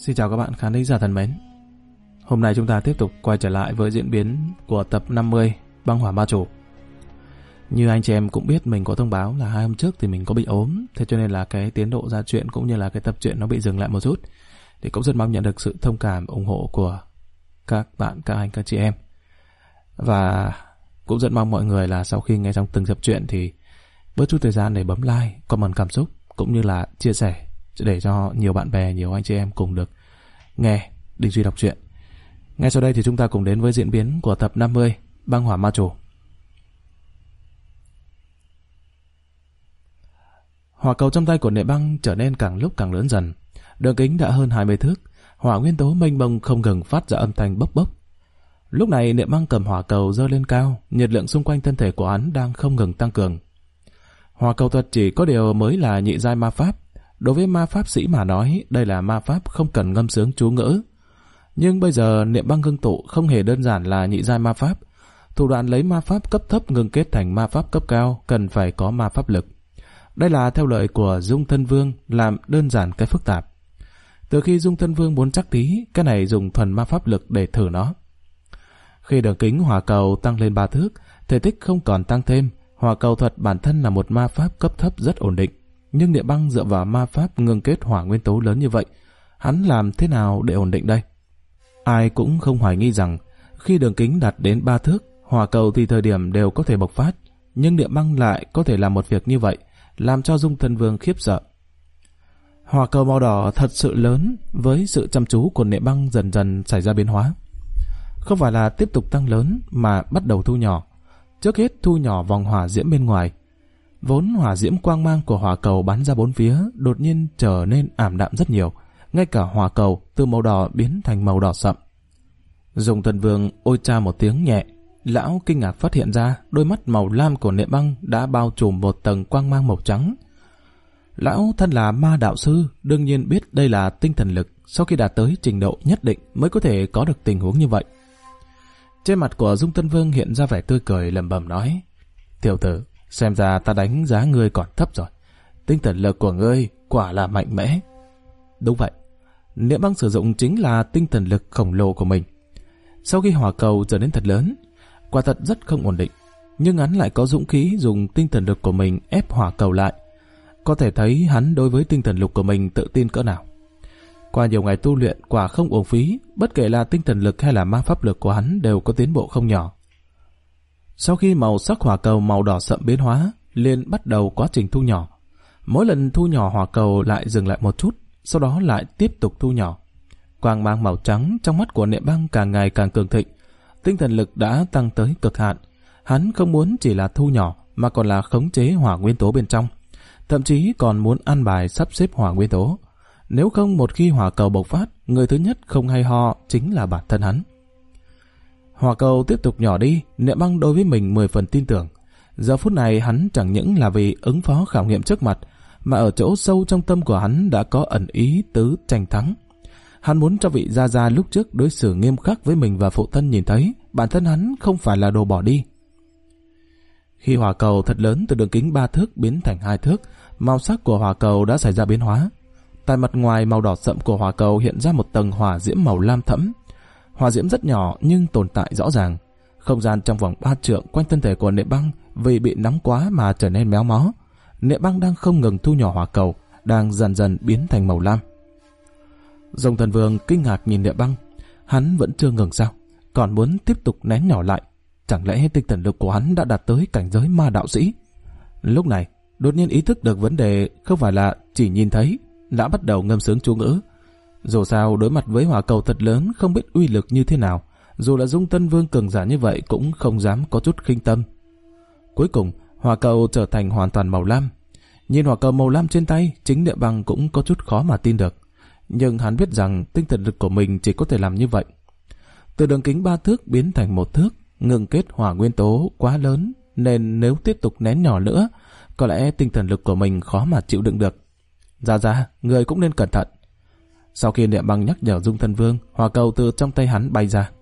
Xin chào các bạn khán thính giả thân mến. Hôm nay chúng ta tiếp tục quay trở lại với diễn biến của tập 50 Băng Hỏa Ma Chủ. Như anh chị em cũng biết, mình có thông báo là 2 hôm trước thì mình có bị ốm, thế cho nên là cái tiến độ ra truyện cũng như là cái tập truyện nó bị dừng lại một chút. Thì cũng rất mong nhận được sự thông cảm ủng hộ của các bạn, các anh, các chị em. Và cũng rất mong mọi người là sau khi nghe xong từng tập truyện thì bớt chút thời gian để bấm like, comment cảm xúc cũng như là chia sẻ để cho nhiều bạn bè, nhiều anh chị em cùng được nghe Đình Duy đọc truyện. Ngay sau đây thì chúng ta cùng đến với diễn biến của tập 50 Băng Hỏa Ma Chủ. Hỏa cầu trong tay của Niệm Băng trở nên càng lúc càng lớn dần. Đường kính đã hơn 20 thước, hỏa nguyên tố mênh mông không ngừng phát ra âm thanh bốc bốc. Lúc này Niệm Băng cầm hỏa cầu giơ lên cao, nhiệt lượng xung quanh thân thể của hắn đang không ngừng tăng cường. Hỏa cầu thuật chỉ có điều mới là nhị giai ma pháp. Đối với ma pháp sĩ mà nói, đây là ma pháp không cần ngâm sướng chú ngữ. Nhưng bây giờ Niệm Băng ngưng tụ không hề đơn giản là nhị giai ma pháp. Thủ đoạn lấy ma pháp cấp thấp ngưng kết thành ma pháp cấp cao cần phải có ma pháp lực. Đây là theo lời của Dung Thân Vương, làm đơn giản cái phức tạp. Từ khi Dung Thân Vương muốn chắc tí, cái này dùng thuần ma pháp lực để thử nó. Khi đường kính hỏa cầu tăng lên 3 thước, thể tích không còn tăng thêm. Hỏa cầu thuật bản thân là một ma pháp cấp thấp rất ổn định. Nhưng Niệm Băng dựa vào ma pháp ngưng kết hỏa nguyên tố lớn như vậy, hắn làm thế nào để ổn định đây? Ai cũng không hoài nghi rằng khi đường kính đạt đến 3 thước, hỏa cầu thì thời điểm đều có thể bộc phát, nhưng Niệm Băng lại có thể làm một việc như vậy, làm cho Dung Thân Vương khiếp sợ. Hỏa cầu màu đỏ thật sự lớn, với sự chăm chú của Niệm Băng dần dần xảy ra biến hóa. Không phải là tiếp tục tăng lớn mà bắt đầu thu nhỏ. Trước hết thu nhỏ vòng hỏa diễm bên ngoài. Vốn hỏa diễm quang mang của hỏa cầu bắn ra bốn phía đột nhiên trở nên ảm đạm rất nhiều, ngay cả hỏa cầu từ màu đỏ biến thành màu đỏ sậm. Dung Thân Vương ôi cha một tiếng nhẹ, lão kinh ngạc phát hiện ra đôi mắt màu lam của Niệm Băng đã bao trùm một tầng quang mang màu trắng. Lão thân là ma đạo sư, đương nhiên biết đây là tinh thần lực, sau khi đạt tới trình độ nhất định mới có thể có được tình huống như vậy. Trên mặt của Dung Thân Vương hiện ra vẻ tươi cười, lẩm bẩm nói: "Tiểu tử, xem ra ta đánh giá ngươi còn thấp rồi. Tinh thần lực của ngươi quả là mạnh mẽ." Đúng vậy, Niệm Băng sử dụng chính là tinh thần lực khổng lồ của mình. Sau khi hỏa cầu trở nên thật lớn, quả thật rất không ổn định, nhưng hắn lại có dũng khí dùng tinh thần lực của mình ép hỏa cầu lại. Có thể thấy hắn đối với tinh thần lực của mình tự tin cỡ nào. Qua nhiều ngày tu luyện quả không uổng phí, bất kể là tinh thần lực hay là ma pháp lực của hắn đều có tiến bộ không nhỏ. Sau khi màu sắc hỏa cầu màu đỏ sậm biến hóa, liền bắt đầu quá trình thu nhỏ. Mỗi lần thu nhỏ hỏa cầu lại dừng lại một chút, sau đó lại tiếp tục thu nhỏ. Quang mang màu trắng trong mắt của Niệm Băng càng ngày càng cường thịnh. Tinh thần lực đã tăng tới cực hạn. Hắn không muốn chỉ là thu nhỏ mà còn là khống chế hỏa nguyên tố bên trong. Thậm chí còn muốn ăn bài sắp xếp hỏa nguyên tố. Nếu không một khi hỏa cầu bộc phát, người thứ nhất không hay ho chính là bản thân hắn. Hỏa cầu tiếp tục nhỏ đi, Niệm Băng đối với mình 10 phần tin tưởng. Giờ phút này hắn chẳng những là vì ứng phó khảo nghiệm trước mặt, mà ở chỗ sâu trong tâm của hắn đã có ẩn ý tứ tranh thắng. Hắn muốn cho vị gia gia lúc trước đối xử nghiêm khắc với mình và phụ thân nhìn thấy bản thân hắn không phải là đồ bỏ đi. Khi hỏa cầu thật lớn từ đường kính 3 thước biến thành 2 thước, màu sắc của hỏa cầu đã xảy ra biến hóa. Tại mặt ngoài màu đỏ sậm của hỏa cầu hiện ra một tầng hỏa diễm màu lam thẫm. Hỏa diễm rất nhỏ nhưng tồn tại rõ ràng. Không gian trong vòng 3 trượng quanh thân thể của Niệm Băng vì bị nóng quá mà trở nên méo mó. Niệm Băng đang không ngừng thu nhỏ hỏa cầu, đang dần dần biến thành màu lam. Dung Thân Vương kinh ngạc nhìn Niệm Băng, hắn vẫn chưa ngừng sao, còn muốn tiếp tục nén nhỏ lại. Chẳng lẽ tinh thần lực của hắn đã đạt tới cảnh giới ma đạo sĩ? Lúc này, đột nhiên ý thức được vấn đề không phải là chỉ nhìn thấy, đã bắt đầu ngâm sướng chú ngữ. Dù sao đối mặt với hỏa cầu thật lớn không biết uy lực như thế nào, dù là Dung Thân Vương cường giả như vậy cũng không dám có chút khinh tâm. Cuối cùng, hỏa cầu trở thành hoàn toàn màu lam. Nhìn hỏa cầu màu lam trên tay, chính Niệm Băng cũng có chút khó mà tin được. Nhưng hắn biết rằng tinh thần lực của mình chỉ có thể làm như vậy. Từ đường kính 3 thước biến thành 1 thước, ngừng kết hỏa nguyên tố quá lớn, nên nếu tiếp tục nén nhỏ nữa, có lẽ tinh thần lực của mình khó mà chịu đựng được. Ra, người cũng nên cẩn thận. Sau khi Niệm Băng nhắc nhở Dung Thân Vương, hỏa cầu từ trong tay hắn bay ra.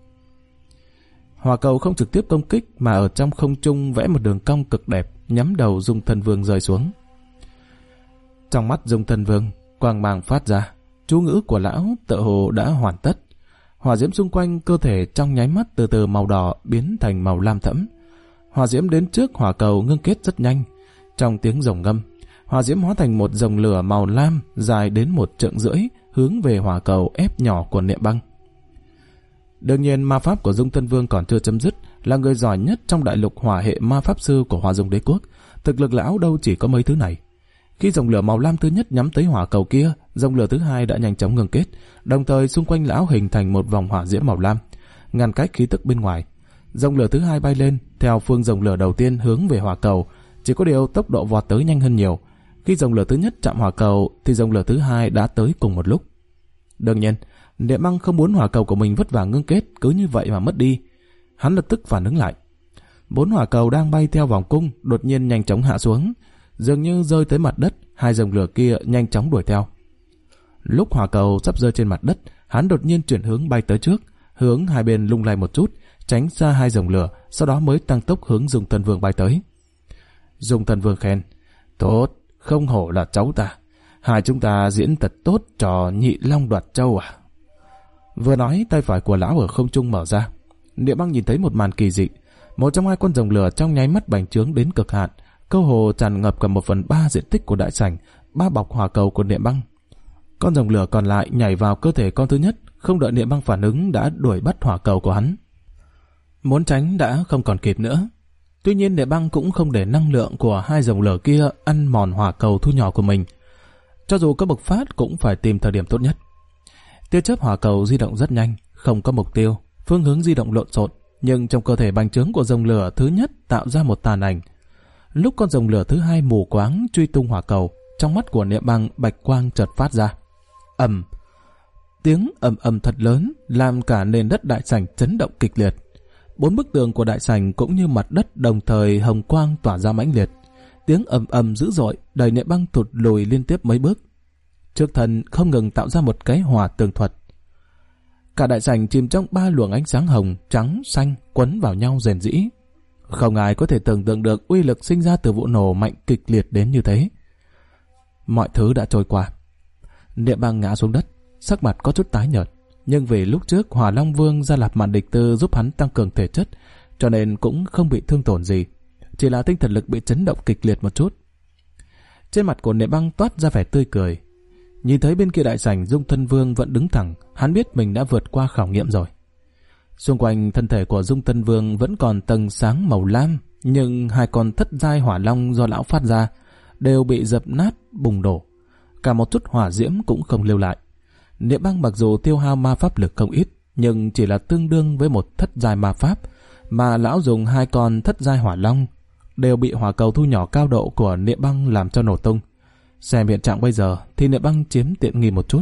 Hỏa cầu không trực tiếp công kích mà ở trong không trung vẽ một đường cong cực đẹp, nhắm đầu Dung Thân Vương rơi xuống. Trong mắt Dung Thân Vương, quang mang phát ra, chú ngữ của lão tựa hồ đã hoàn tất. Hỏa diễm xung quanh cơ thể trong nháy mắt từ từ màu đỏ biến thành màu lam thẫm. Hỏa diễm đến trước hỏa cầu ngưng kết rất nhanh. Trong tiếng rồng ngâm, hỏa diễm hóa thành một dòng lửa màu lam dài đến 1,5 trượng hướng về hỏa cầu ép nhỏ của Niệm Băng. Đương nhiên ma pháp của Dung Thân Vương còn chưa chấm dứt, là người giỏi nhất trong đại lục hỏa hệ ma pháp sư của Hoa Dung Đế Quốc. Thực lực lão đâu chỉ có mấy thứ này. Khi dòng lửa màu lam thứ nhất nhắm tới hỏa cầu kia, dòng lửa thứ hai đã nhanh chóng ngưng kết, đồng thời xung quanh lão hình thành một vòng hỏa diễm màu lam, ngăn cách khí tức bên ngoài. Dòng lửa thứ hai bay lên theo phương dòng lửa đầu tiên hướng về hỏa cầu, chỉ có điều tốc độ vọt tới nhanh hơn nhiều. Khi dòng lửa thứ nhất chạm hỏa cầu thì dòng lửa thứ hai đã tới cùng một lúc. Đương nhiên, Niệm Băng không muốn hỏa cầu của mình vất vả ngưng kết cứ như vậy mà mất đi. Hắn lập tức phản ứng lại. 4 hỏa cầu đang bay theo vòng cung đột nhiên nhanh chóng hạ xuống, dường như rơi tới mặt đất. 2 dòng lửa kia nhanh chóng đuổi theo. Lúc hỏa cầu sắp rơi trên mặt đất, hắn đột nhiên chuyển hướng bay tới trước, hướng hai bên lung lay một chút, tránh xa 2 dòng lửa, sau đó mới tăng tốc hướng Dung Thân Vương bay tới. Dung Thân Vương khen: "Tốt, không hổ là cháu ta. Hai chúng ta diễn thật tốt trò Nhị Long đoạt châu à?" Vừa nói, tay phải của lão ở không trung mở ra. Niệm Băng nhìn thấy một màn kỳ dị. Một trong 2 con rồng lửa trong nháy mắt bành trướng đến cực hạn, cơ hồ tràn ngập cả 1/3 diện tích của đại sảnh, bao bọc hỏa cầu của Niệm Băng. Con rồng lửa còn lại nhảy vào cơ thể con thứ nhất, không đợi Niệm Băng phản ứng đã đuổi bắt hỏa cầu của hắn. Muốn tránh đã không còn kịp nữa. Tuy nhiên Niệm Băng cũng không để năng lượng của 2 rồng lửa kia ăn mòn hỏa cầu thu nhỏ của mình. Cho dù có bộc phát cũng phải tìm thời điểm tốt nhất. Tia chớp hỏa cầu di động rất nhanh, không có mục tiêu, phương hướng di động lộn xộn, nhưng trong cơ thể bành trướng của rồng lửa thứ nhất tạo ra một tàn ảnh. Lúc con rồng lửa thứ hai mù quáng truy tung hỏa cầu, trong mắt của Niệm Băng bạch quang chợt phát ra. Ầm! Tiếng ầm ầm thật lớn làm cả nền đất đại sảnh chấn động kịch liệt. 4 bức tường của đại sảnh cũng như mặt đất đồng thời hồng quang tỏa ra mãnh liệt. Tiếng ầm ầm dữ dội đẩy Niệm Băng thụt lùi liên tiếp mấy bước. Trước thân không ngừng tạo ra một cái hỏa tường thuật. Cả đại sảnh chìm trong 3 luồng ánh sáng hồng, trắng, xanh quấn vào nhau rền rĩ. Không ai có thể tưởng tượng được uy lực sinh ra từ vụ nổ mạnh kịch liệt đến như thế. Mọi thứ đã trôi qua. Niệm Băng ngã xuống đất, sắc mặt có chút tái nhợt, nhưng vì lúc trước Hỏa Long Vương ra Lạp Mạn Địch Tư giúp hắn tăng cường thể chất, cho nên cũng không bị thương tổn gì, chỉ là tinh thần lực bị chấn động kịch liệt một chút. Trên mặt của Niệm Băng toát ra vẻ tươi cười. Nhìn thấy bên kia đại sảnh Dung Thân Vương vẫn đứng thẳng, hắn biết mình đã vượt qua khảo nghiệm rồi. Xung quanh thân thể của Dung Thân Vương vẫn còn tầng sáng màu lam, nhưng 2 con thất giai hỏa long do lão phát ra đều bị dập nát bùng nổ. Cả một chút hỏa diễm cũng không lưu lại. Niệm Băng mặc dù tiêu hao ma pháp lực không ít, nhưng chỉ là tương đương với một thất giai ma pháp, mà lão dùng 2 con thất giai hỏa long đều bị hỏa cầu thu nhỏ cao độ của Niệm Băng làm cho nổ tung. Xem hiện trạng bây giờ thì Niệm Băng chiếm tiện nghi một chút.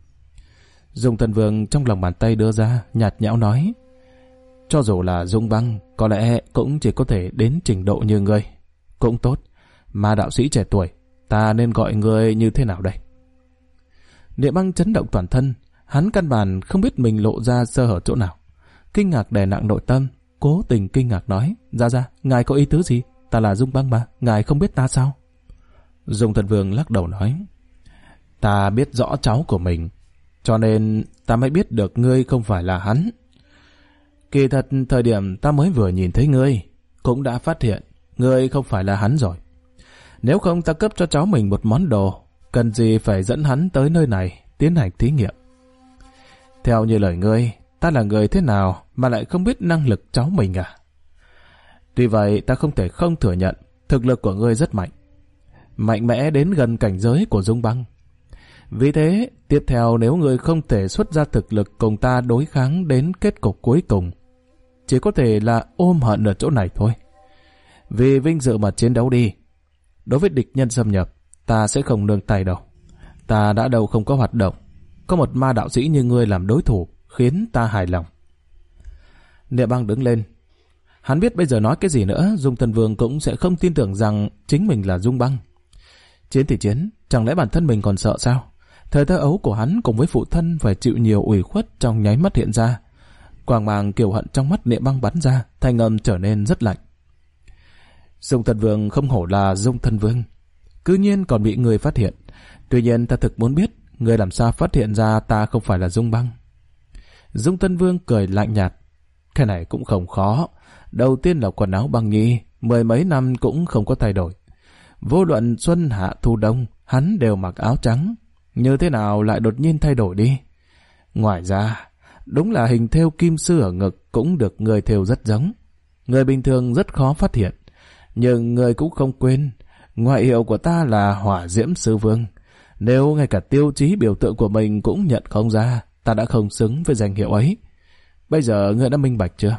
Dung Thân Vương trong lòng bàn tay đưa ra, nhạt nhẽo nói: "Cho dù là Dung Băng, có lẽ cũng chỉ có thể đến trình độ như ngươi. Cũng tốt, mà đạo sĩ trẻ tuổi, ta nên gọi ngươi như thế nào đây?" Niệm Băng chấn động toàn thân, hắn căn bản không biết mình lộ ra sơ hở chỗ nào. Kinh ngạc đè nặng nội tâm, cố tình kinh ngạc nói: Dạ, ngài có ý tứ gì? Ta là Dung Băng mà, ngài không biết ta sao?" Dung Thân Vương lắc đầu nói: "Ta biết rõ cháu của mình, cho nên ta mới biết được ngươi không phải là hắn. Kỳ thật thời điểm ta mới vừa nhìn thấy ngươi, cũng đã phát hiện ngươi không phải là hắn rồi. Nếu không ta cấp cho cháu mình một món đồ, cần gì phải dẫn hắn tới nơi này tiến hành thí nghiệm. Theo như lời ngươi, ta là người thế nào mà lại không biết năng lực cháu mình à? Tuy vậy ta không thể không thừa nhận thực lực của ngươi rất mạnh, mạnh mẽ đến gần cảnh giới của Dung Băng. Vì thế, tiếp theo nếu ngươi không thể xuất ra thực lực cùng ta đối kháng đến kết cục cuối cùng, chỉ có thể là ôm hận ở chỗ này thôi. Vì vinh dự mà chiến đấu đi. Đối với địch nhân xâm nhập, ta sẽ không nương tay đâu. Ta đã đâu không có hoạt động. Có một ma đạo sĩ như ngươi làm đối thủ, khiến ta hài lòng." Niệm Băng đứng lên. Hắn biết bây giờ nói cái gì nữa, Dung Thân Vương cũng sẽ không tin tưởng rằng chính mình là Dung Băng. Chiến thì chiến, chẳng lẽ bản thân mình còn sợ sao? Thời thơ ấu của hắn cùng với phụ thân phải chịu nhiều ủy khuất trong nháy mắt hiện ra. Quang mang kiêu hận trong mắt Niệm Băng bắn ra, thanh âm trở nên rất lạnh. Dung Thân Vương không hổ là Dung Thân Vương, cư nhiên còn bị người phát hiện. Tuy nhiên ta thực muốn biết Ngươi làm sao phát hiện ra ta không phải là Dung Băng? Dung Tân Vương cười lạnh nhạt. Cái này cũng không khó. Đầu tiên là quần áo băng nhi, 10 mấy năm cũng không có thay đổi. Vô luận xuân hạ thu đông, hắn đều mặc áo trắng. Như thế nào lại đột nhiên thay đổi đi? Ngoài ra, đúng là hình thêu kim sư ở ngực cũng được người thêu rất giống. Người bình thường rất khó phát hiện. Nhưng người cũng không quên, ngoại hiệu của ta là Hỏa Diễm Sư Vương. Nếu ngay cả tiêu chí biểu tượng của mình cũng nhận không ra, ta đã không xứng với danh hiệu ấy. Bây giờ ngươi đã minh bạch chưa?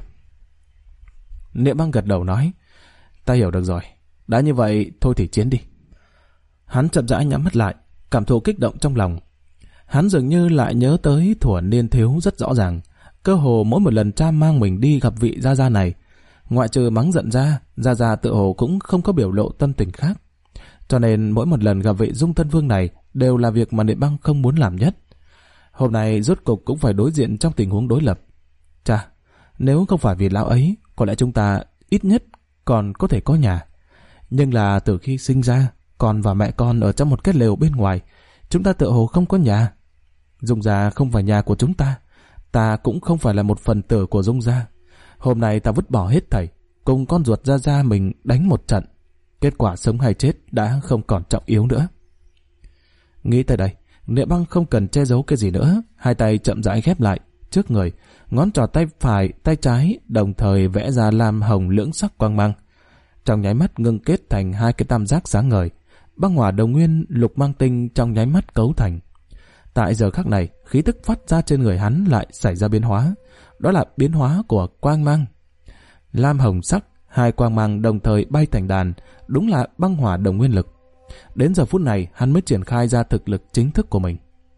Niệm Băng gật đầu nói, ta hiểu được rồi. Đã như vậy, thôi thì chiến đi. Hắn chậm rãi nhắm mắt lại, cảm thụ kích động trong lòng. Hắn dường như lại nhớ tới thuở niên thiếu rất rõ ràng. Cơ hồ mỗi một lần cha mang mình đi gặp vị Gia Gia này, ngoại trừ mắng giận ra, Gia Gia tự hồ cũng không có biểu lộ tâm tình khác. Cho nên mỗi một lần gặp vị Dung Tân Vương này đều là việc mà Niệm Băng không muốn làm nhất. Hôm nay rốt cục cũng phải đối diện trong tình huống đối lập. Chà, nếu không phải vì lão ấy, có lẽ chúng ta ít nhất còn có thể có nhà. Nhưng là từ khi sinh ra, con và mẹ con ở trong một cái lều bên ngoài, chúng ta tự hồ không có nhà. Dung gia không phải nhà của chúng ta, ta cũng không phải là một phần tử của Dung gia. Hôm nay ta vứt bỏ hết thảy, cùng con ruột Gia Gia mình đánh một trận. Kết quả sống hay chết đã không còn trọng yếu nữa. Nghĩ tới đây, Niệm Băng không cần che giấu cái gì nữa, hai tay chậm rãi khép lại trước người, ngón trỏ tay phải, tay trái đồng thời vẽ ra lam hồng lưỡng sắc quang mang. Trong nháy mắt ngưng kết thành hai cái tam giác sáng ngời, băng hỏa đồng nguyên, lục mang tinh trong nháy mắt cấu thành. Tại giờ khắc này, khí tức phát ra trên người hắn lại xảy ra biến hóa, đó là biến hóa của quang mang. Lam hồng sắc, hai quang mang đồng thời bay thành đàn, đúng là băng hỏa đồng nguyên lực. Đến giờ phút này, hắn mới triển khai ra thực lực chính thức của mình.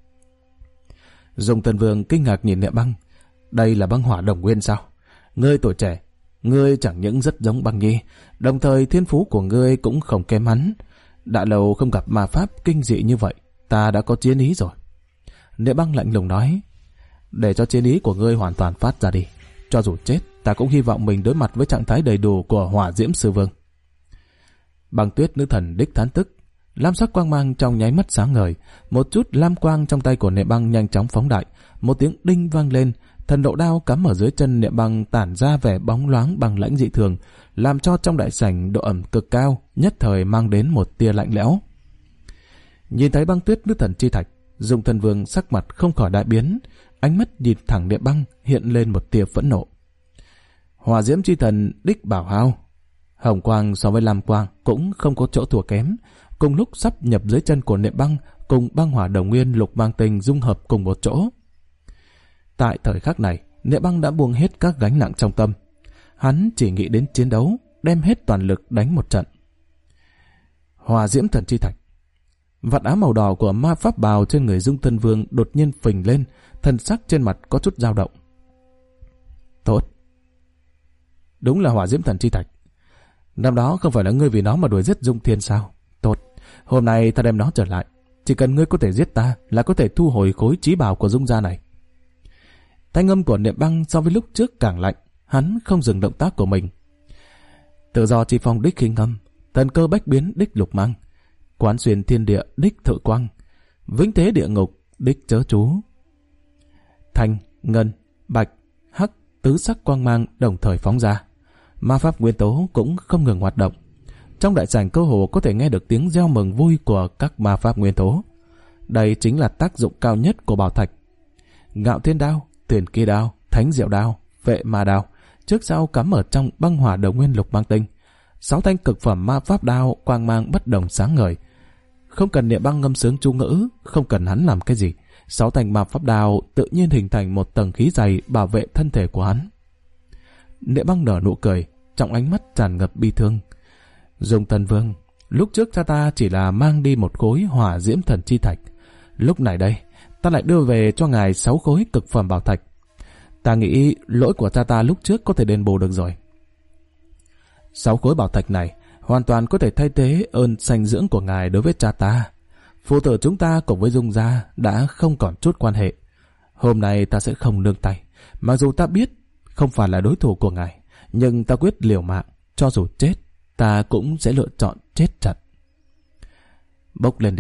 Dung Tân Vương kinh ngạc nhìn Niệm Băng. Đây là băng hỏa đồng nguyên sao? Ngươi tuổi trẻ, ngươi chẳng những rất giống Băng Nhi, đồng thời thiên phú của ngươi cũng không kém hắn. Đã lâu không gặp ma pháp kinh dị như vậy, ta đã có chiến ý rồi. Niệm Băng lạnh lùng nói, để cho chiến ý của ngươi hoàn toàn phát ra đi. Cho dù chết, ta cũng hy vọng mình đối mặt với trạng thái đầy đủ của Hỏa Diễm Sư Vương. Băng Tuyết nữ thần đích thán tức, lam sắc quang mang trong nháy mắt sáng ngời, một chút lam quang trong tay của Niệm Băng nhanh chóng phóng đại, một tiếng đinh vang lên, thần độ đao cắm ở dưới chân Niệm Băng tản ra vẻ bóng loáng bằng lãnh dị thường, làm cho trong đại sảnh độ ẩm cực cao, nhất thời mang đến một tia lạnh lẽo. Nhìn thấy Băng Tuyết nữ thần chi thạch, Dung Tân Vương sắc mặt không khỏi đại biến, ánh mắt nhìn thẳng Niệm Băng hiện lên một tia phẫn nộ. Hỏa Diễm chi thần đích bảo hao, hồng quang so với lam quang cũng không có chỗ thua kém, cùng lúc sắp nhập dưới chân của Niệm Băng cùng băng hỏa đồng nguyên lục mang tinh dung hợp cùng một chỗ. Tại thời khắc này, Niệm Băng đã buông hết các gánh nặng trong tâm. Hắn chỉ nghĩ đến chiến đấu, đem hết toàn lực đánh một trận. Hỏa Diễm thần chi thạch. Vạt áo màu đỏ của ma pháp bào trên người Dung Tân Vương đột nhiên phình lên, thần sắc trên mặt có chút dao động. Tốt. Đúng là Hỏa Diễm thần chi thạch. Năm đó không phải là ngươi vì nó mà đuổi giết Dung Thiên sao? Tốt. Hôm nay ta đem nó trở lại. Chỉ cần ngươi có thể giết ta là có thể thu hồi khối chí bảo của Dung gia này. Thanh âm của Niệm Băng so với lúc trước càng lạnh, hắn không dừng động tác của mình. Tự do chi phong đích khinh âm, thần cơ bách biến đích lục mang, quán xuyên thiên địa đích thự quang, vĩnh thế địa ngục đích chớ chú. Thanh, ngân, bạch, hắc, tứ sắc quang mang đồng thời phóng ra. Ma pháp nguyên tố cũng không ngừng hoạt động. Trong đại sảnh cơ hồ có thể nghe được tiếng reo mừng vui của các ma pháp nguyên tố. Đây chính là tác dụng cao nhất của bảo thạch. Ngạo thiên đao, tiền kỳ đao, thánh diệu đao, vệ ma đao, trước sau cắm ở trong băng hỏa đồng nguyên lục mang tinh. 6 thanh cực phẩm ma pháp đao quang mang bất đồng sáng ngời. Không cần Niệm Băng ngâm sướng chú ngữ, không cần hắn làm cái gì, 6 thanh ma pháp đao tự nhiên hình thành một tầng khí dày bảo vệ thân thể của hắn. Niệm Băng nở nụ cười, trong ánh mắt tràn ngập bi thương. Dung Tân Vương, lúc trước cha ta chỉ là mang đi một khối Hỏa Diễm thần chi thạch, lúc này đây ta lại đưa về cho ngài 6 khối cực phẩm bảo thạch. Ta nghĩ lỗi của cha ta lúc trước có thể đền bù được rồi. 6 khối bảo thạch này hoàn toàn có thể thay thế ơn sanh dưỡng của ngài đối với cha ta. Phụ tử chúng ta cùng với Dung gia đã không còn chút quan hệ. Hôm nay ta sẽ không nương tay. Mặc dù ta biết không phải là đối thủ của ngài, nhưng ta quyết liều mạng, cho dù chết, ta cũng sẽ lựa chọn chết trận. Bốc lên đi,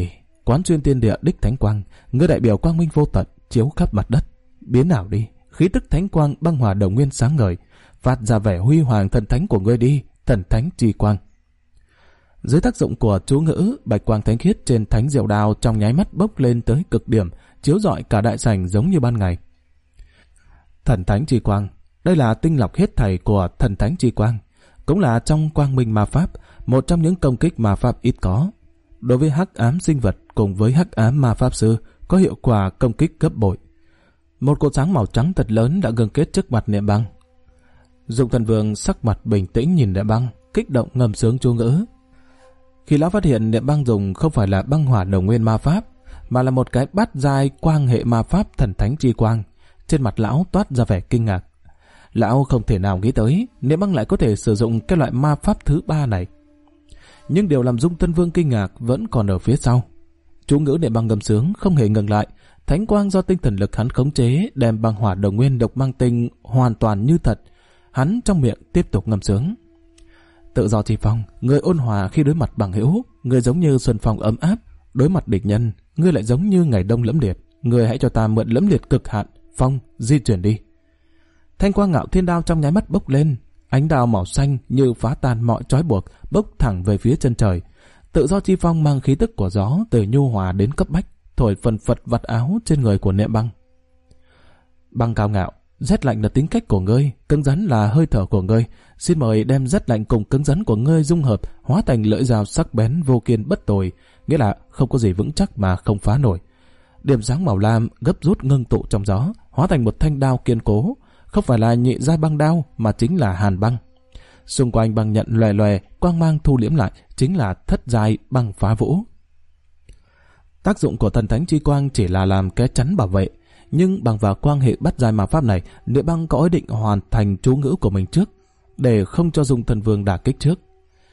quán xuyên thiên địa đích thánh quang, ngươi đại biểu quang minh vô tận chiếu khắp mặt đất. Biến nào đi, khí tức thánh quang băng hòa đồng nguyên sáng ngời, phát ra vẻ huy hoàng thần thánh của ngươi đi, thần thánh chi quang. Dưới tác dụng của chú ngữ, bạch quang thánh khiết trên thánh diệu đao trong nháy mắt bốc lên tới cực điểm, chiếu rọi cả đại sảnh giống như ban ngày. Thần thánh chi quang, đây là tinh lọc hết thảy của thần thánh chi quang, cũng là trong quang minh ma pháp, một trong những công kích ma pháp ít có. Đối với hắc ám sinh vật cùng với hắc ám ma pháp sư có hiệu quả công kích gấp bội. Một cột sáng màu trắng thật lớn đã ngưng kết trước mặt Niệm Băng. Dung Thần Vương sắc mặt bình tĩnh nhìn Niệm Băng, kích động ngâm sướng chú ngữ. Khi lão phát hiện Niệm Băng dùng không phải là băng hỏa đồng nguyên ma pháp, mà là một cái bát giai quang hệ ma pháp thần thánh chi quang, trên mặt lão toát ra vẻ kinh ngạc. Lão không thể nào nghĩ tới Niệm Băng lại có thể sử dụng cái loại ma pháp thứ ba này. Nhưng điều làm Dung Tân Vương kinh ngạc vẫn còn ở phía sau. Chú ngữ Niệm Băng ngâm sướng không hề ngừng lại, thánh quang do tinh thần lực hắn khống chế đem băng hỏa đồng nguyên độc mang tinh hoàn toàn như thật. Hắn trong miệng tiếp tục ngâm sướng. Tự do chi phong, người ôn hòa khi đối mặt bằng hữu, người giống như xuân phong ấm áp, đối mặt địch nhân, ngươi lại giống như ngày đông lẫm liệt, người hãy cho ta mượn lẫm liệt cực hạn, phong di chuyển đi. Thanh quang ngạo thiên đao trong nháy mắt bốc lên, ánh đao màu xanh như phá tan mọi trói buộc, bốc thẳng về phía chân trời. Tự do chi phong mang khí tức của gió từ nhu hòa đến cấp bách, thổi phần phật vạt áo trên người của Niệm Băng. Băng cao ngạo, rét lạnh là tính cách của ngươi, cứng rắn là hơi thở của ngươi. Xin mời đem rét lạnh cùng cứng rắn của ngươi dung hợp, hóa thành lưỡi dao sắc bén vô kiên bất tồi, nghĩa là không có gì vững chắc mà không phá nổi. Điểm sáng màu lam gấp rút ngưng tụ trong gió, hóa thành một thanh đao kiên cố, không phải là nhị giai băng đao mà chính là hàn băng. Xung quanh băng nhận lòe lòe, quang mang thu liễm lại, chính là thất giai băng phá vũ. Tác dụng của thần thánh chi quang chỉ là làm cái chắn bảo vệ, nhưng bằng vào quang hệ bắt giai ma pháp này, Niệm Băng có ý định hoàn thành chú ngữ của mình trước, để không cho Dung Thần Vương đả kích trước.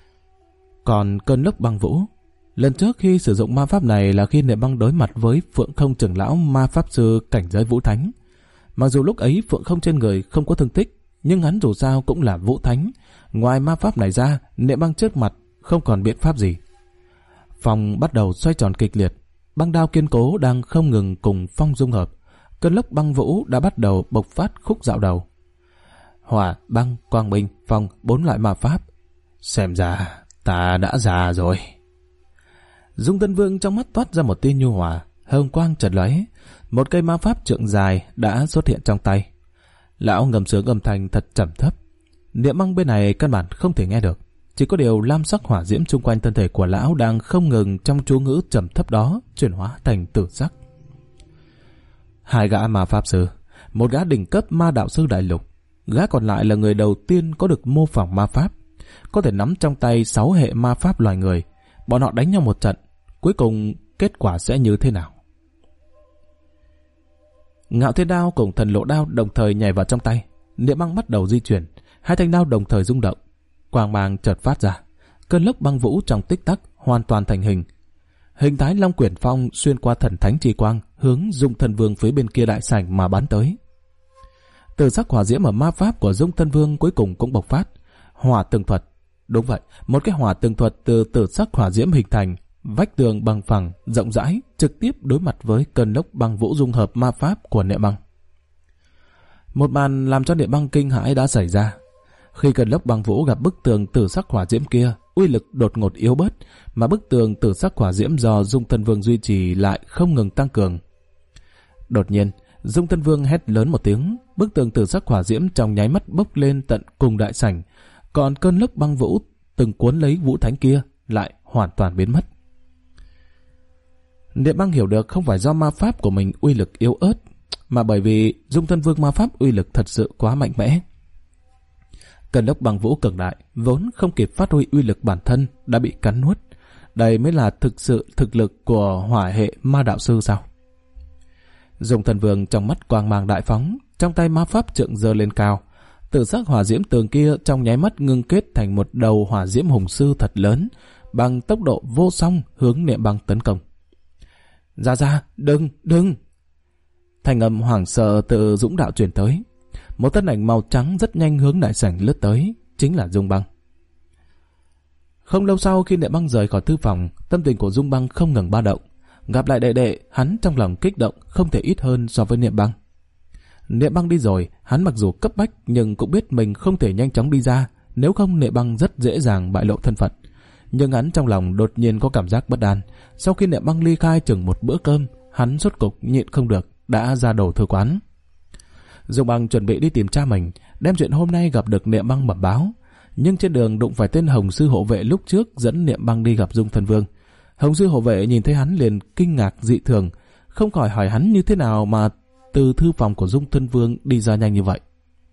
Còn cơn lốc băng vũ, lần trước khi sử dụng ma pháp này là khi Niệm Băng đối mặt với Phượng Không trưởng lão ma pháp sư cảnh giới vũ thánh. Mặc dù lúc ấy Phượng Không trên người không có thương tích, nhưng hắn dù sao cũng là vũ thánh. Ngoài ma pháp này ra, Niệm Băng trước mặt không còn biện pháp gì. Phong bắt đầu xoay tròn kịch liệt, băng đao kiên cố đang không ngừng cùng phong dung hợp. Cơn lốc băng vũ đã bắt đầu bộc phát khúc dạo đầu. Hỏa, băng, quang minh, phong, 4 loại ma pháp. Xem ra ta đã già rồi. Dung Tân Vương trong mắt toát ra một tia nhu hòa, hồng quang chợt lóe, một cây ma pháp trượng dài đã xuất hiện trong tay. Lão ngầm sướng âm thanh thật trầm thấp. Niệm Băng bên này căn bản không thể nghe được, chỉ có điều lam sắc hỏa diễm xung quanh thân thể của lão đang không ngừng trong chú ngữ trầm thấp đó chuyển hóa thành tử sắc. 2 gã ma pháp sư, một gã đỉnh cấp ma đạo sư đại lục, gã còn lại là người đầu tiên có được mô phỏng ma pháp, có thể nắm trong tay 6 hệ ma pháp loài người. Bọn họ đánh nhau một trận, cuối cùng kết quả sẽ như thế nào? Ngạo thiên đao cùng thần lộ đao đồng thời nhảy vào trong tay. Niệm Băng bắt đầu di chuyển, 2 thanh đao đồng thời rung động, quang mang chợt phát ra, cơn lốc băng vũ trong tích tắc hoàn toàn thành hình. Hình thái Long Quyển Phong xuyên qua thần thánh chi quang, hướng Dung Thần Vương phía bên kia đại sảnh mà bắn tới. Từ sắc hỏa diễm ở ma pháp của Dung Thần Vương cuối cùng cũng bộc phát. Hỏa tường thuật, đúng vậy, một cái hỏa tường thuật từ tử sắc hỏa diễm hình thành, vách tường bằng phẳng, rộng rãi, trực tiếp đối mặt với cơn lốc băng vũ dung hợp ma pháp của Niệm Băng. Một màn làm cho Niệm Băng kinh hãi đã xảy ra. Khi cơn lốc băng vũ gặp bức tường tử sắc hỏa diễm kia, uy lực đột ngột yếu bớt, mà bức tường tử sắc hỏa diễm do Dung Thần Vương duy trì lại không ngừng tăng cường. Đột nhiên, Dung Thần Vương hét lớn một tiếng, bức tường tử sắc hỏa diễm trong nháy mắt bốc lên tận cùng đại sảnh, còn cơn lốc băng vũ từng cuốn lấy vũ thánh kia lại hoàn toàn biến mất. Niệm Băng hiểu được không phải do ma pháp của mình uy lực yếu ớt, mà bởi vì Dung Thần Vương ma pháp uy lực thật sự quá mạnh mẽ. Cơn lốc băng vũ cường đại vốn không kịp phát huy uy lực bản thân đã bị cắn nuốt. Đây mới là thực sự thực lực của hỏa hệ ma đạo sư sao? Dung Thần Vương trong mắt quang mang đại phóng, trong tay ma pháp trượng giơ lên cao. Tử sắc hỏa diễm tường kia trong nháy mắt ngưng kết thành một đầu hỏa diễm hùng sư thật lớn, bằng tốc độ vô song hướng Niệm Băng tấn công. Ra, đừng! Thanh âm hoảng sợ từ dũng đạo truyền tới. Một thân ảnh màu trắng rất nhanh hướng đại sảnh lướt tới, chính là Dung Băng. Không lâu sau khi Niệm Băng rời khỏi thư phòng, tâm tình của Dung Băng không ngừng ba động. Gặp lại đệ đệ, hắn trong lòng kích động không thể ít hơn so với Niệm Băng. Niệm Băng đi rồi, hắn mặc dù cấp bách nhưng cũng biết mình không thể nhanh chóng đi ra, nếu không Niệm Băng rất dễ dàng bại lộ thân phận. Nhưng hắn trong lòng đột nhiên có cảm giác bất an. Sau khi Niệm Băng ly khai chừng một bữa cơm, hắn rốt cục nhịn không được, đã ra đầu thư quán. Dung Băng chuẩn bị đi tìm cha mình, đem chuyện hôm nay gặp được Niệm Băng bẩm báo. Nhưng trên đường đụng phải tên Hồng Sư hộ vệ lúc trước dẫn Niệm Băng đi gặp Dung Thân Vương. Hồng Sư hộ vệ nhìn thấy hắn liền kinh ngạc dị thường, không khỏi hỏi hắn như thế nào mà từ thư phòng của Dung Thân Vương đi ra nhanh như vậy.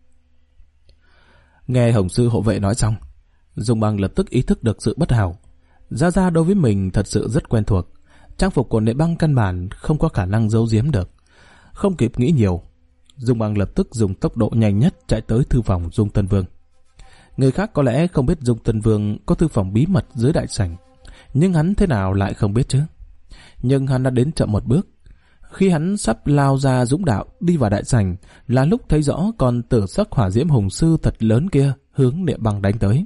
Nghe Hồng Sư hộ vệ nói xong, Dung Băng lập tức ý thức được sự bất hảo. Gia Gia đối với mình thật sự rất quen thuộc, trang phục của Niệm Băng căn bản không có khả năng giấu giếm được. Không kịp nghĩ nhiều, Dung Băng lập tức dùng tốc độ nhanh nhất chạy tới thư phòng Dung Tân Vương. Người khác có lẽ không biết Dung Tân Vương có thư phòng bí mật dưới đại sảnh, nhưng hắn thế nào lại không biết chứ? Nhưng hắn đã đến chậm một bước. Khi hắn sắp lao ra dũng đạo đi vào đại sảnh là lúc thấy rõ con tử sắc hỏa diễm hùng sư thật lớn kia hướng Niệm Băng đánh tới.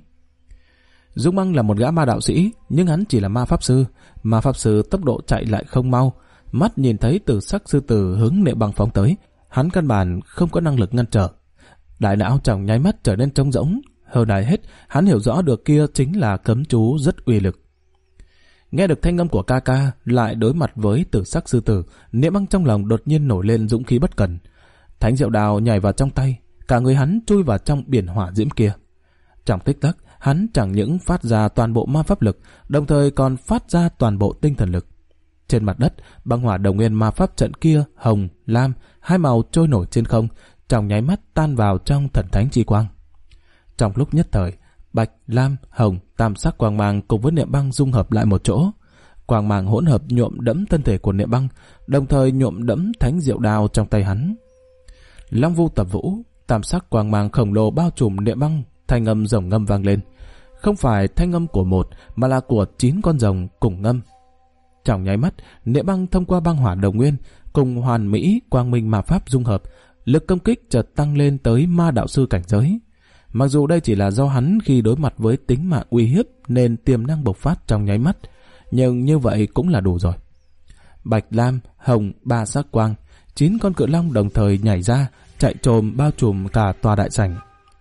Dung Băng là một gã ma đạo sĩ, nhưng hắn chỉ là ma pháp sư. Ma pháp sư tốc độ chạy lại không mau, mắt nhìn thấy tử sắc sư tử hướng Niệm Băng phóng tới, hắn căn bản không có năng lực ngăn trở. Đại não trong nháy mắt trở nên trống rỗng. Hơn ai hết, hắn hiểu rõ được kia chính là cấm chú rất uy lực. Nghe được thanh âm của ca ca lại đối mặt với tử sắc sư tử, Niệm Băng trong lòng đột nhiên nổi lên dũng khí bất cần. Thánh diệu đào nhảy vào trong tay, cả người hắn chui vào trong biển hỏa diễm kia. Trong tích tắc, hắn chẳng những phát ra toàn bộ ma pháp lực, đồng thời còn phát ra toàn bộ tinh thần lực. Trên mặt đất, băng hỏa đồng nguyên ma pháp trận kia, hồng, lam, hai màu trôi nổi trên không, trong nháy mắt tan vào trong thần thánh chi quang. Trong lúc nhất thời, bạch, lam, hồng, tam sắc quang mang cùng với Niệm Băng dung hợp lại một chỗ. Quang mang hỗn hợp nhuộm đẫm thân thể của Niệm Băng, đồng thời nhuộm đẫm thánh diệu đao trong tay hắn. Long vu tập vũ, tam sắc quang mang khổng lồ bao trùm Niệm Băng, thanh âm rồng ngâm vang lên. Không phải thanh âm của một, mà là của 9 con rồng cùng ngâm. Trong nháy mắt, Niệm Băng thông qua băng hỏa đồng nguyên cùng hoàn mỹ quang minh ma pháp dung hợp, lực công kích chợt tăng lên tới ma đạo sư cảnh giới. Mặc dù đây chỉ là do hắn khi đối mặt với tính mạng uy hiếp nên tiềm năng bộc phát trong nháy mắt, nhưng như vậy cũng là đủ rồi. Bạch, lam, hồng, ba sắc quang, 9 con cự long đồng thời nhảy ra, chạy trồm bao trùm cả tòa đại sảnh.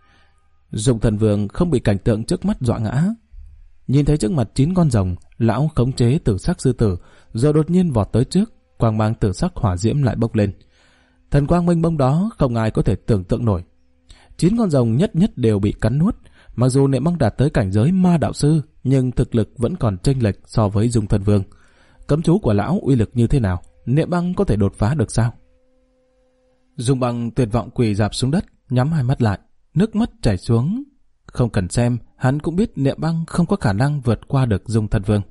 Dung Thần Vương không bị cảnh tượng trước mắt dọa ngã. Nhìn thấy trước mặt 9 con rồng, lão khống chế tử sắc sư tử, rồi đột nhiên vọt tới trước, quang mang tử sắc hỏa diễm lại bốc lên. Thần quang mênh mông đó không ai có thể tưởng tượng nổi. 9 con rồng nhất nhất đều bị cắn nuốt. Mặc dù Niệm Băng đạt tới cảnh giới ma đạo sư, nhưng thực lực vẫn còn chênh lệch so với Dung Thần Vương. Cấm chú của lão uy lực như thế nào, Niệm Băng có thể đột phá được sao? Dung Băng tuyệt vọng quỳ rạp xuống đất, nhắm hai mắt lại, nước mắt chảy xuống. Không cần xem, hắn cũng biết Niệm Băng không có khả năng vượt qua được Dung Thần Vương.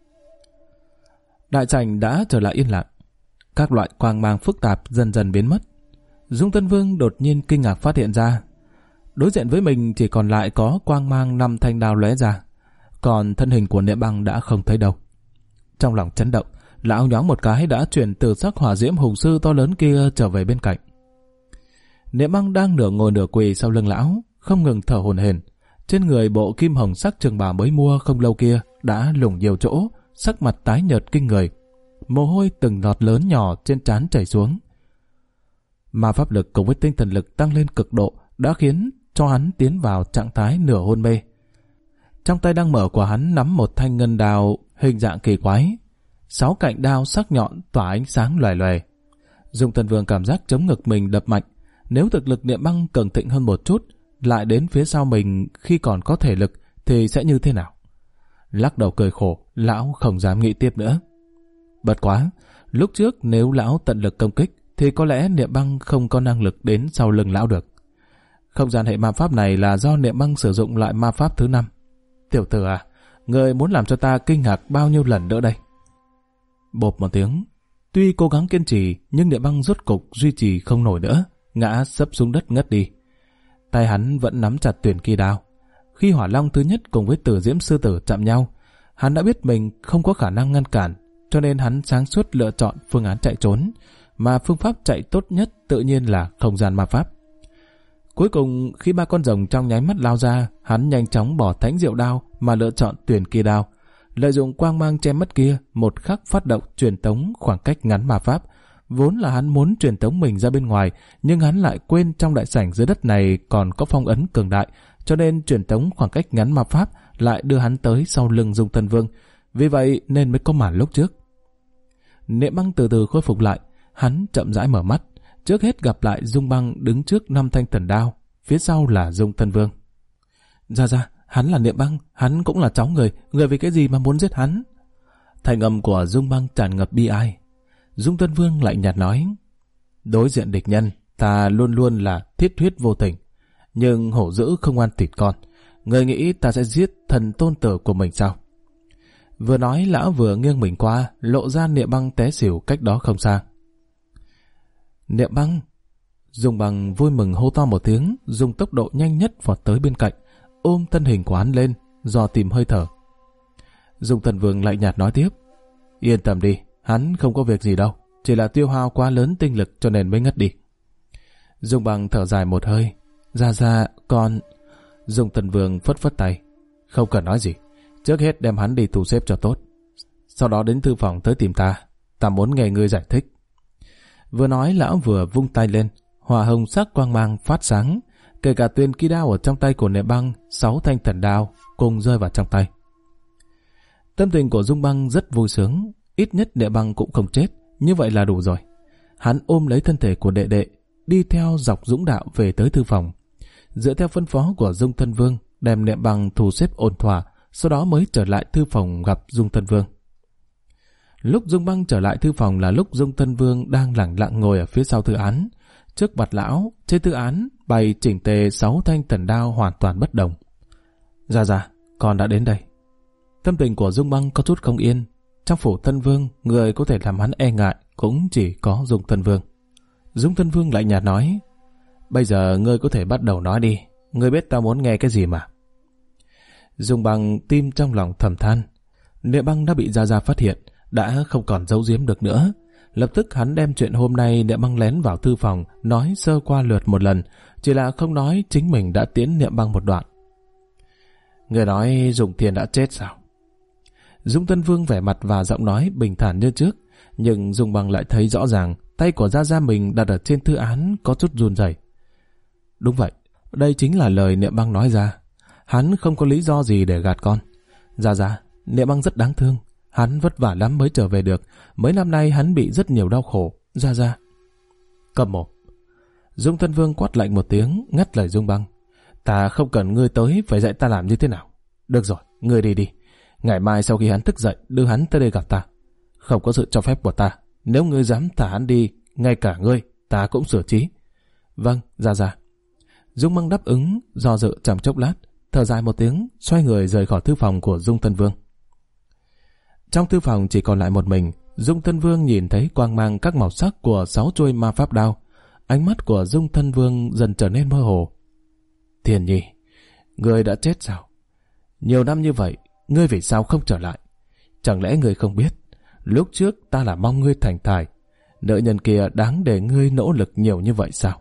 Đại sảnh đã trở lại yên lặng. Các loại quang mang phức tạp dần dần biến mất. Dung Tân Vương đột nhiên kinh ngạc phát hiện ra, đối diện với mình chỉ còn lại có quang mang 5 thanh đao lóe ra, còn thân hình của Niệm Băng đã không thấy đâu. Trong lòng chấn động, lão nhoáng một cái đã chuyển từ sắc hỏa diễm hùng sư to lớn kia trở về bên cạnh. Niệm Băng đang nửa ngồi nửa quỳ sau lưng lão, không ngừng thở hổn hển. Trên người bộ kim hồng sắc trường bào mới mua không lâu kia đã lủng nhiều chỗ, sắc mặt tái nhợt kinh người, mồ hôi từng giọt lớn nhỏ trên trán chảy xuống. Ma pháp lực cùng với tinh thần lực tăng lên cực độ đã khiến cho hắn tiến vào trạng thái nửa hôn mê. Trong tay đang mở của hắn nắm một thanh ngân đao hình dạng kỳ quái, 6 cạnh đao sắc nhọn tỏa ánh sáng loè loè. Dung Thần Vương cảm giác chống ngực mình đập mạnh. Nếu thực lực Niệm Băng cường thịnh hơn một chút, lại đến phía sau mình khi còn có thể lực thì sẽ như thế nào? Lắc đầu cười khổ, lão không dám nghĩ tiếp nữa. Bất quá, lúc trước nếu lão tận lực công kích thì có lẽ Niệm Băng không có năng lực đến sau lưng lão được. Không gian hệ ma pháp này là do Niệm Băng sử dụng loại ma pháp thứ 5. Tiểu tử à, người muốn làm cho ta kinh ngạc bao nhiêu lần nữa đây? Bộp một tiếng, tuy cố gắng kiên trì nhưng Niệm Băng rốt cục duy trì không nổi nữa, ngã sấp xuống đất ngất đi. Tay hắn vẫn nắm chặt tuyển kỳ đao. Khi hỏa long thứ nhất cùng với tử diễm sư tử chạm nhau, hắn đã biết mình không có khả năng ngăn cản, cho nên hắn sáng suốt lựa chọn phương án chạy trốn, mà phương pháp chạy tốt nhất tự nhiên là không gian ma pháp. Cuối cùng, khi 3 con rồng trong nháy mắt lao ra, hắn nhanh chóng bỏ thánh diệu đao mà lựa chọn tuyển kỳ đao. Lợi dụng quang mang che mất kia, một khắc phát động truyền tống khoảng cách ngắn ma pháp. Vốn là hắn muốn truyền tống mình ra bên ngoài, nhưng hắn lại quên trong đại sảnh dưới đất này còn có phong ấn cường đại, cho nên truyền tống khoảng cách ngắn ma pháp lại đưa hắn tới sau lưng Dung Thân Vương. Vì vậy nên mới có màn lúc trước. Niệm Băng từ từ khôi phục lại, hắn chậm rãi mở mắt, trước hết gặp lại Dung Băng đứng trước 5 thanh thần đao, phía sau là Dung Thân Vương. Ra, hắn là Niệm Băng, hắn cũng là cháu người vì cái gì mà muốn giết hắn? Thanh âm của Dung Băng tràn ngập bi ai. Dung Thân Vương lạnh nhạt nói, đối diện địch nhân, ta luôn luôn là thiết huyết vô tình, nhưng hổ dữ không ăn thịt con. Người nghĩ ta sẽ giết thần tôn tử của mình sao? Vừa nói lão vừa nghiêng mình qua, lộ ra Niệm Băng té xỉu cách đó không xa. Niệm Băng! Dung Băng vui mừng hô to một tiếng, dùng tốc độ nhanh nhất vọt tới bên cạnh, ôm thân hình của hắn lên, dò tìm hơi thở. Dung Thân Vương lạnh nhạt nói tiếp, yên tâm đi, hắn không có việc gì đâu, chỉ là tiêu hao quá lớn tinh lực cho nên mới ngất đi. Dung Băng thở dài một hơi, ra con... Dung Thân Vương phất phất tay, không cần nói gì, trước hết đem hắn đi thu xếp cho tốt, sau đó đến thư phòng tới tìm ta muốn nghe ngươi giải thích. Vừa nói lão vừa vung tay lên, hỏa hồng sắc quang mang phát sáng, kể cả tuyên kỳ đao ở trong tay của Niệm Băng, 6 thanh thần đao cùng rơi vào trong tay. Tâm tình của Dung Băng rất vui sướng, ít nhất Niệm Băng cũng không chết, như vậy là đủ rồi. Hắn ôm lấy thân thể của đệ đệ, đi theo dọc dũng đạo về tới thư phòng. Dựa theo phân phó của Dung Thân Vương, đem Niệm Băng thu xếp ổn thỏa, sau đó mới trở lại thư phòng gặp Dung Thân Vương. Lúc Dung Băng trở lại thư phòng là lúc Dung Thân Vương đang lẳng lặng ngồi ở phía sau thư án. Trước mặt lão, trên thư án bày chỉnh tề 6 thanh thần đao hoàn toàn bất đồng. Dạ, con đã đến đây. Tâm tình của Dung Băng có chút không yên. Trong phủ Thân Vương, người có thể làm hắn e ngại cũng chỉ có Dung Thân Vương. Dung Thân Vương lạnh nhạt nói, bây giờ ngươi có thể bắt đầu nói đi, ngươi biết ta muốn nghe cái gì mà. Dung Băng tim trong lòng thầm than, Niệm Băng đã bị Gia phát hiện, đã không còn giấu giếm được nữa. Lập tức hắn đem chuyện hôm nay Niệm Băng lén vào thư phòng nói sơ qua lượt một lần, chỉ là không nói chính mình đã tiễn Niệm Băng một đoạn. Người nói Dung Thiên đã chết sao? Dung Thân Vương vẻ mặt và giọng nói bình thản như trước, nhưng Dung Băng lại thấy rõ ràng tay của Gia mình đặt ở trên thư án có chút run rẩy. Đúng vậy, đây chính là lời Niệm Băng nói ra. Hắn không có lý do gì để gạt con. Gia, Niệm Băng rất đáng thương. Hắn vất vả lắm mới trở về được. Mấy năm nay hắn bị rất nhiều đau khổ. Gia. Cầm mồm. Dung Thân Vương quát lạnh một tiếng, ngắt lời Dung Băng. Ta không cần ngươi tới phải dạy ta làm như thế nào. Được rồi, ngươi đi. Ngày mai sau khi hắn thức dậy, đưa hắn tới đây gặp ta. Không có sự cho phép của ta. Nếu ngươi dám thả hắn đi, ngay cả ngươi, ta cũng sửa trí. Vâng, Gia. Dung Băng đáp ứng, do dự trong chốc lát, thở dài một tiếng, xoay người rời khỏi thư phòng của Dung Thân Vương. Trong thư phòng chỉ còn lại một mình, Dung Thân Vương nhìn thấy quang mang các màu sắc của 6 chuôi ma pháp đao. Ánh mắt của Dung Thân Vương dần trở nên mơ hồ. Thiền Nhi, ngươi đã chết sao? Nhiều năm như vậy, ngươi vì sao không trở lại? Chẳng lẽ ngươi không biết, lúc trước ta là mong ngươi thành tài, nữ nhân kia đáng để ngươi nỗ lực nhiều như vậy sao?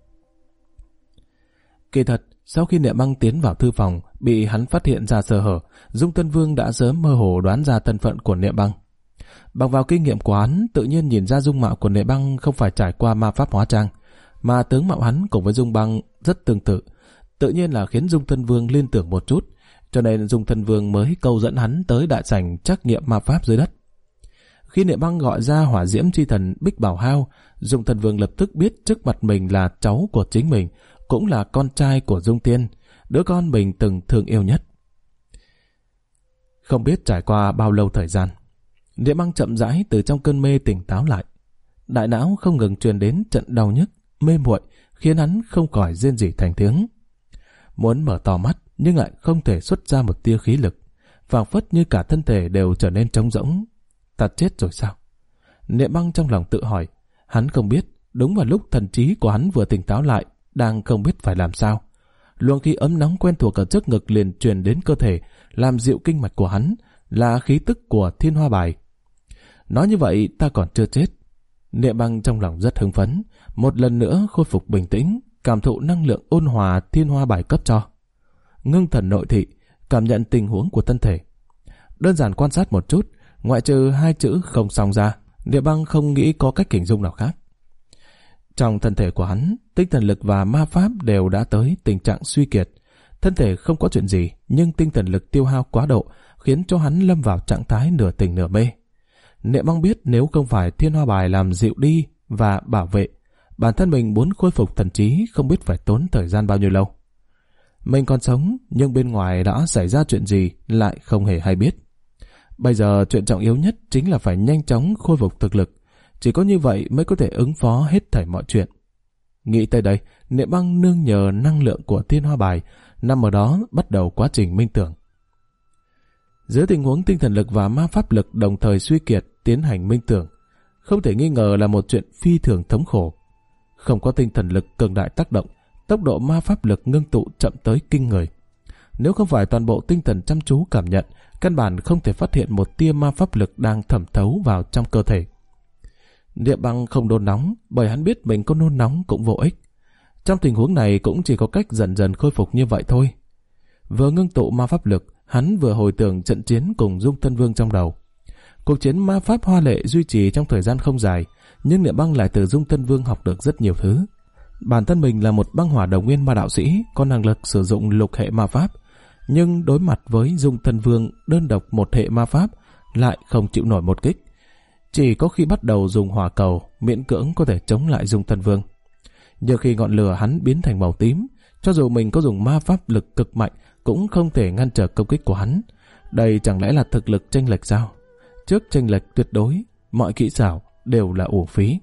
Kỳ thật, sau khi Niệm Băng tiến vào thư phòng, bị hắn phát hiện ra sơ hở, Dung Thân Vương đã sớm mơ hồ đoán ra thân phận của Niệm Băng. Bằng vào kinh nghiệm của hắn, tự nhiên nhìn ra dung mạo của Niệm Băng không phải trải qua ma pháp hóa trang, mà tướng mạo hắn cùng với Dung Băng rất tương tự, tự nhiên là khiến Dung Thân Vương liên tưởng một chút, cho nên Dung Thân Vương mới câu dẫn hắn tới đại sảnh trắc nghiệm ma pháp dưới đất. Khi Niệm Băng gọi ra hỏa diễm chi thần Bích Bảo Hao, Dung Thân Vương lập tức biết trước mặt mình là cháu của chính mình, cũng là con trai của Dung Tiên, đứa con mình từng thương yêu nhất. Không biết trải qua bao lâu thời gian, Niệm Băng chậm rãi từ trong cơn mê tỉnh táo lại. Đại não không ngừng truyền đến trận đau nhức, mê muội, khiến hắn không khỏi rên rỉ thành tiếng. Muốn mở to mắt nhưng lại không thể xuất ra một tia khí lực, phảng phất như cả thân thể đều trở nên trống rỗng. Ta chết rồi sao? Niệm Băng trong lòng tự hỏi. Hắn không biết, đúng vào lúc thần trí của hắn vừa tỉnh táo lại, đang không biết phải làm sao. Luồng khí ấm nóng quen thuộc ở trước ngực liền truyền đến cơ thể, làm dịu kinh mạch của hắn, là khí tức của Thiên Hoa Bài. Nói như vậy ta còn chưa chết. Niệm Băng trong lòng rất hưng phấn, một lần nữa khôi phục bình tĩnh, cảm thụ năng lượng ôn hòa Thiên Hoa Bài cấp cho. Ngưng thần nội thị, cảm nhận tình huống của thân thể. Đơn giản quan sát một chút, ngoại trừ hai chữ không xong ra, Niệm Băng không nghĩ có cách hình dung nào khác. Trong thân thể của hắn, tinh thần lực và ma pháp đều đã tới tình trạng suy kiệt. Thân thể không có chuyện gì, nhưng tinh thần lực tiêu hao quá độ, khiến cho hắn lâm vào trạng thái nửa tỉnh nửa mê. Niệm Băng biết nếu không phải thiên hoa bài làm dịu đi và bảo vệ, bản thân mình muốn khôi phục thần trí không biết phải tốn thời gian bao nhiêu lâu. Mình còn sống, nhưng bên ngoài đã xảy ra chuyện gì lại không hề hay biết. Bây giờ chuyện trọng yếu nhất chính là phải nhanh chóng khôi phục thực lực. Chỉ có như vậy mới có thể ứng phó hết thảy mọi chuyện. Nghĩ tới đây, Niệm Băng nương nhờ năng lượng của thiên hoa bài, nằm ở đó bắt đầu quá trình minh tưởng. Dưới tình huống tinh thần lực và ma pháp lực đồng thời suy kiệt tiến hành minh tưởng, không thể nghi ngờ là một chuyện phi thường thống khổ. Không có tinh thần lực cường đại tác động, tốc độ ma pháp lực ngưng tụ chậm tới kinh người. Nếu không phải toàn bộ tinh thần chăm chú cảm nhận, căn bản không thể phát hiện một tia ma pháp lực đang thẩm thấu vào trong cơ thể. Niệm Băng không nôn nóng, bởi hắn biết mình có nôn nóng cũng vô ích. Trong tình huống này cũng chỉ có cách dần dần khôi phục như vậy thôi. Vừa ngưng tụ ma pháp lực, hắn vừa hồi tưởng trận chiến cùng Dung Thân Vương trong đầu. Cuộc chiến ma pháp hoa lệ duy trì trong thời gian không dài, nhưng Niệm Băng lại từ Dung Thân Vương học được rất nhiều thứ. Bản thân mình là một băng hỏa đồng nguyên ma đạo sĩ, có năng lực sử dụng lục hệ ma pháp, nhưng đối mặt với Dung Thân Vương đơn độc một hệ ma pháp lại không chịu nổi một kích. Chỉ có khi bắt đầu dùng hỏa cầu, miễn cưỡng có thể chống lại Dung Thân Vương. Nhiều khi ngọn lửa hắn biến thành màu tím, cho dù mình có dùng ma pháp lực cực mạnh cũng không thể ngăn trở công kích của hắn. Đây chẳng lẽ là thực lực chênh lệch sao? Trước chênh lệch tuyệt đối, mọi kỹ xảo đều là uổng phí.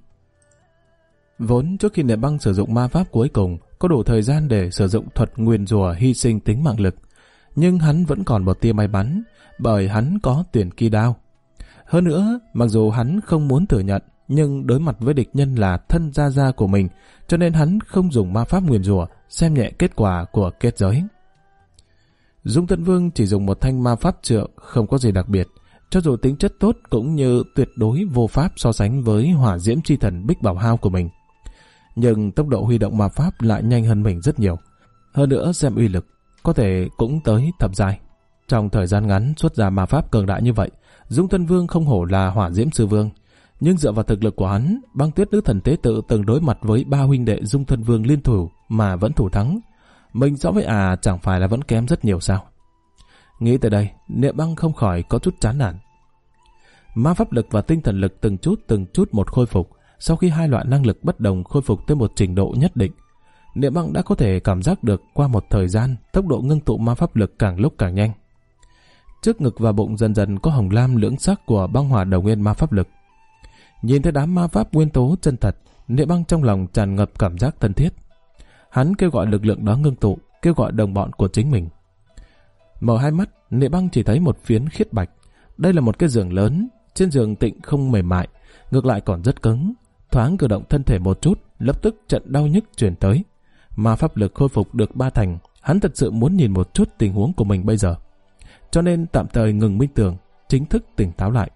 Vốn trước khi Niệm Băng sử dụng ma pháp cuối cùng, có đủ thời gian để sử dụng thuật nguyền rủa hy sinh tính mạng lực, nhưng hắn vẫn còn một tia may mắn, bởi hắn có tuyển kỳ đao. Hơn nữa, mặc dù hắn không muốn thừa nhận, nhưng đối mặt với địch nhân là thân gia gia của mình, cho nên hắn không dùng ma pháp nguyền rủa, xem nhẹ kết quả của kết giới. Dung Thân Vương chỉ dùng một thanh ma pháp trượng, không có gì đặc biệt, cho dù tính chất tốt cũng như tuyệt đối vô pháp so sánh với hỏa diễm chi thần Bích Bảo Hao của mình. Nhưng tốc độ huy động ma pháp lại nhanh hơn mình rất nhiều. Hơn nữa xem uy lực, có thể cũng tới thập giai. Trong thời gian ngắn xuất ra ma pháp cường đại như vậy, Dung Thân Vương không hổ là hỏa diễm sư vương. Nhưng dựa vào thực lực của hắn, Băng Tuyết Nữ Thần Tế Tự từng đối mặt với 3 huynh đệ Dung Thân Vương liên thủ mà vẫn thủ thắng. Mình so với chẳng phải là vẫn kém rất nhiều sao? Nghĩ tới đây, Niệm Băng không khỏi có chút chán nản. Ma pháp lực và tinh thần lực từng chút một khôi phục. Sau khi hai loại năng lực bất đồng khôi phục tới một trình độ nhất định, Niệm Băng đã có thể cảm giác được qua một thời gian tốc độ ngưng tụ ma pháp lực càng lúc càng nhanh. Trước ngực và bụng dần dần có hồng lam lưỡng sắc của băng hỏa đồng nguyên ma pháp lực. Nhìn thấy đám ma pháp nguyên tố chân thật, Niệm Băng trong lòng tràn ngập cảm giác thân thiết. Hắn kêu gọi lực lượng đó ngưng tụ, kêu gọi đồng bọn của chính mình. Mở hai mắt, Niệm Băng chỉ thấy một phiến khiết bạch. Đây là một cái giường lớn, trên giường tịnh không mềm mại, ngược lại còn rất cứng. Thoáng cử động thân thể một chút, lập tức trận đau nhức truyền tới. Ma pháp lực khôi phục được 3 thành, hắn thật sự muốn nhìn một chút tình huống của mình bây giờ. Cho nên tạm thời ngừng minh tưởng, chính thức tỉnh táo lại.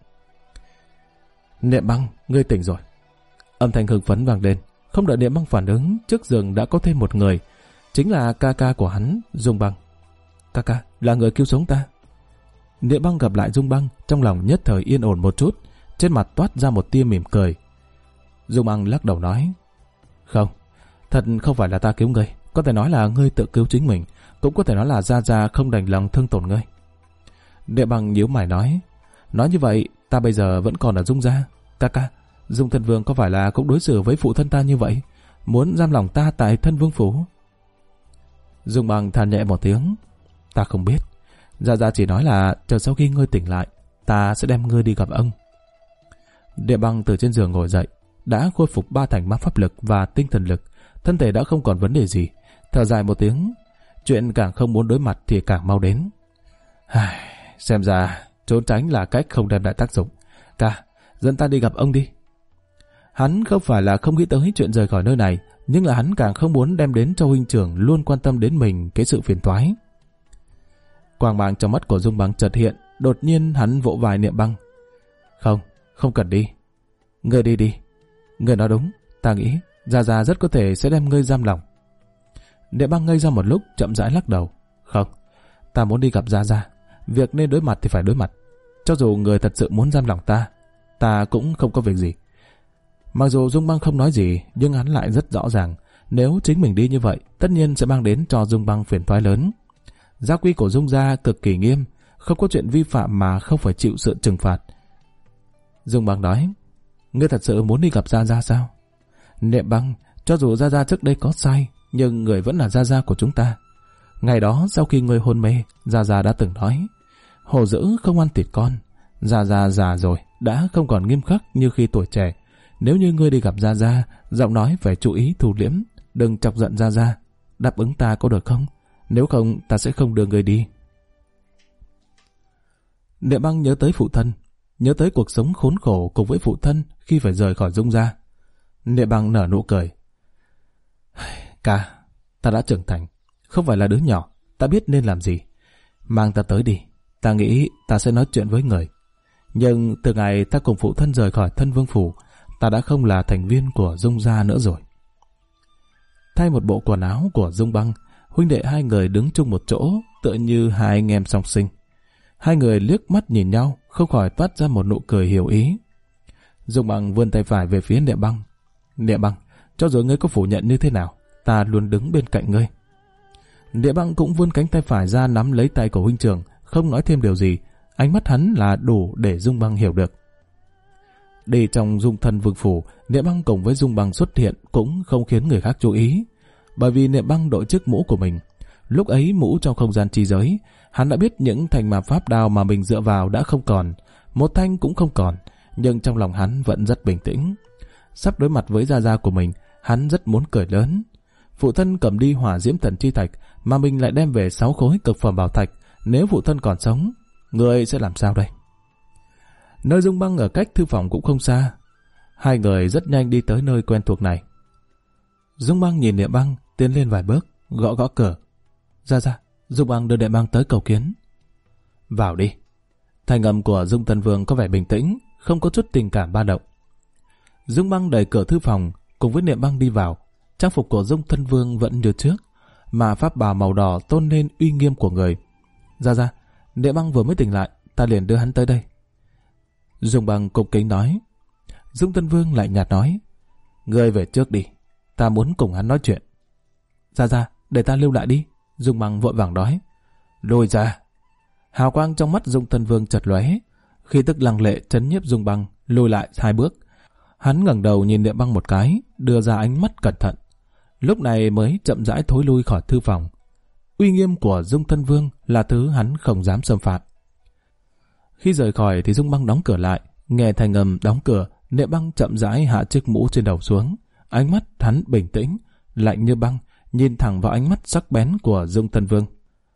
Niệm Băng, ngươi tỉnh rồi. Âm thanh hưng phấn vang lên. Không đợi Niệm Băng phản ứng, trước giường đã có thêm một người. Chính là ca ca của hắn, Dung Băng. Ca ca, là người cứu sống ta. Niệm Băng gặp lại Dung Băng, trong lòng nhất thời yên ổn một chút, trên mặt toát ra một tia mỉm cười. Dung Băng lắc đầu nói, không, thật không phải là ta cứu ngươi, có thể nói là ngươi tự cứu chính mình, cũng có thể nói là Gia Gia không đành lòng thương tổn ngươi. Niệm Băng nhíu mày nói như vậy, ta bây giờ vẫn còn ở Dung gia. Ca ca, Dung Thân Vương có phải là cũng đối xử với phụ thân ta như vậy, muốn giam lỏng ta tại Thân Vương phủ? Dung Băng than nhẹ một tiếng, ta không biết. Gia Gia chỉ nói là chờ sau khi ngươi tỉnh lại, ta sẽ đem ngươi đi gặp ông. Niệm Băng từ trên giường ngồi dậy, đã khôi phục 3 thành ma pháp lực và tinh thần lực, thân thể đã không còn vấn đề gì. Thở dài một tiếng, chuyện càng không muốn đối mặt thì càng mau đến. Xem ra trốn tránh là cách không đem lại tác dụng. Ca, dẫn ta đi gặp ông đi. Hắn không phải là không nghĩ tới chuyện rời khỏi nơi này, nhưng là hắn càng không muốn đem đến cho huynh trưởng luôn quan tâm đến mình cái sự phiền toái. Quang mang trong mắt của Dung Băng chợt hiện, đột nhiên hắn vỗ vai Niệm Băng. Không cần đi. Ngươi đi đi. Ngươi nói đúng, ta nghĩ Gia Gia rất có thể sẽ đem ngươi giam lỏng. Niệm Băng ngây ra một lúc, chậm rãi lắc đầu. Không, ta muốn đi gặp Gia Gia. Việc nên đối mặt thì phải đối mặt. cho dù người thật sự muốn giam lòng ta cũng không có việc gì. Mặc dù Dung Băng không nói gì, nhưng hắn lại rất rõ ràng, nếu chính mình đi như vậy, tất nhiên sẽ mang đến cho Dung Băng phiền toái lớn. Gia quy của Dung gia cực kỳ nghiêm, không có chuyện vi phạm mà không phải chịu sự trừng phạt. Dung Băng nói, ngươi thật sự muốn đi gặp Gia Gia sao? Niệm Băng, cho dù Gia Gia trước đây có sai, nhưng người vẫn là Gia Gia của chúng ta. Ngày đó sau khi ngươi hôn mê, Gia Gia đã từng nói, hổ dữ không ăn thịt con. Gia Gia già rồi, đã không còn nghiêm khắc như khi tuổi trẻ. Nếu như ngươi đi gặp Gia Gia, giọng nói phải chú ý thu liễm, đừng chọc giận Gia Gia. Đáp ứng ta có được không? Nếu không, ta sẽ không đưa ngươi đi. Niệm Băng nhớ tới phụ thân, nhớ tới cuộc sống khốn khổ cùng với phụ thân khi phải rời khỏi Dung gia. Niệm Băng nở nụ cười. Ca, ta đã trưởng thành, không phải là đứa nhỏ, ta biết nên làm gì. Mang ta tới đi, ta nghĩ ta sẽ nói chuyện với người. Nhưng từ ngày ta cùng phụ thân rời khỏi Thân Vương phủ, ta đã không là thành viên của Dung gia nữa rồi. Thay một bộ quần áo của Dung Băng, huynh đệ hai người đứng chung một chỗ, tựa như hai anh em song sinh. Hai người liếc mắt nhìn nhau, không khỏi toát ra một nụ cười hiểu ý. Dung Băng vươn tay phải về phía Niệm Băng. Niệm Băng, cho dù ngươi có phủ nhận như thế nào, ta luôn đứng bên cạnh ngươi. Niệm Băng cũng vươn cánh tay phải ra nắm lấy tay của huynh trưởng, không nói thêm điều gì. Ánh mắt hắn là đủ để Dung Băng hiểu được. Đi trong Dung Thân Vương phủ, Niệm Băng cùng với Dung Băng xuất hiện cũng không khiến người khác chú ý, bởi vì Niệm Băng đội chiếc mũ của mình. Lúc ấy mũ trong không gian chi giới, hắn đã biết những thanh ma pháp đao mà mình dựa vào đã không còn, một thanh cũng không còn, nhưng trong lòng hắn vẫn rất bình tĩnh. Sắp đối mặt với Gia Gia của mình, hắn rất muốn cười lớn. Phụ thân cầm đi Hỏa Diễm Thần Chi Thạch, mà mình lại đem về 6 khối cực phẩm bảo thạch. Nếu phụ thân còn sống, người sẽ làm sao đây? Nơi Dung Băng ở cách thư phòng cũng không xa. Hai người rất nhanh đi tới nơi quen thuộc này. Dung Băng nhìn Niệm Băng, tiến lên vài bước, gõ gõ cửa. Gia Gia, Dung Băng đưa Niệm Băng tới cầu kiến. Vào đi. Thanh âm của Dung Thân Vương có vẻ bình tĩnh, không có chút tình cảm ba động. Dung Băng đẩy cửa thư phòng, cùng với Niệm Băng đi vào. Trang phục của Dung Thân Vương vẫn như trước, mà pháp bào màu đỏ tôn lên uy nghiêm của người. Gia Gia, Niệm Băng vừa mới tỉnh lại, ta liền đưa hắn tới đây. Dung Băng cung kính nói. Dung Thân Vương lại nhạt nói, ngươi về trước đi, ta muốn cùng hắn nói chuyện. Gia Gia, để ta lưu lại đi. Dung Băng vội vàng nói. Lùi ra. Hào quang trong mắt Dung Thân Vương chợt lóe, khi tức lăng lệ trấn nhiếp Dung Băng lùi lại 2 bước. Hắn ngẩng đầu nhìn Niệm Băng một cái, đưa ra ánh mắt cẩn thận. Lúc này mới chậm rãi thối lui khỏi thư phòng. Uy nghiêm của Dung Thân Vương là thứ hắn không dám xâm phạm. Khi rời khỏi thì Dung Băng đóng cửa lại, nghe thanh âm đóng cửa, Niệm Băng chậm rãi hạ chiếc mũ trên đầu xuống. Ánh mắt hắn bình tĩnh, lạnh như băng, nhìn thẳng vào ánh mắt sắc bén của Dung Thân Vương.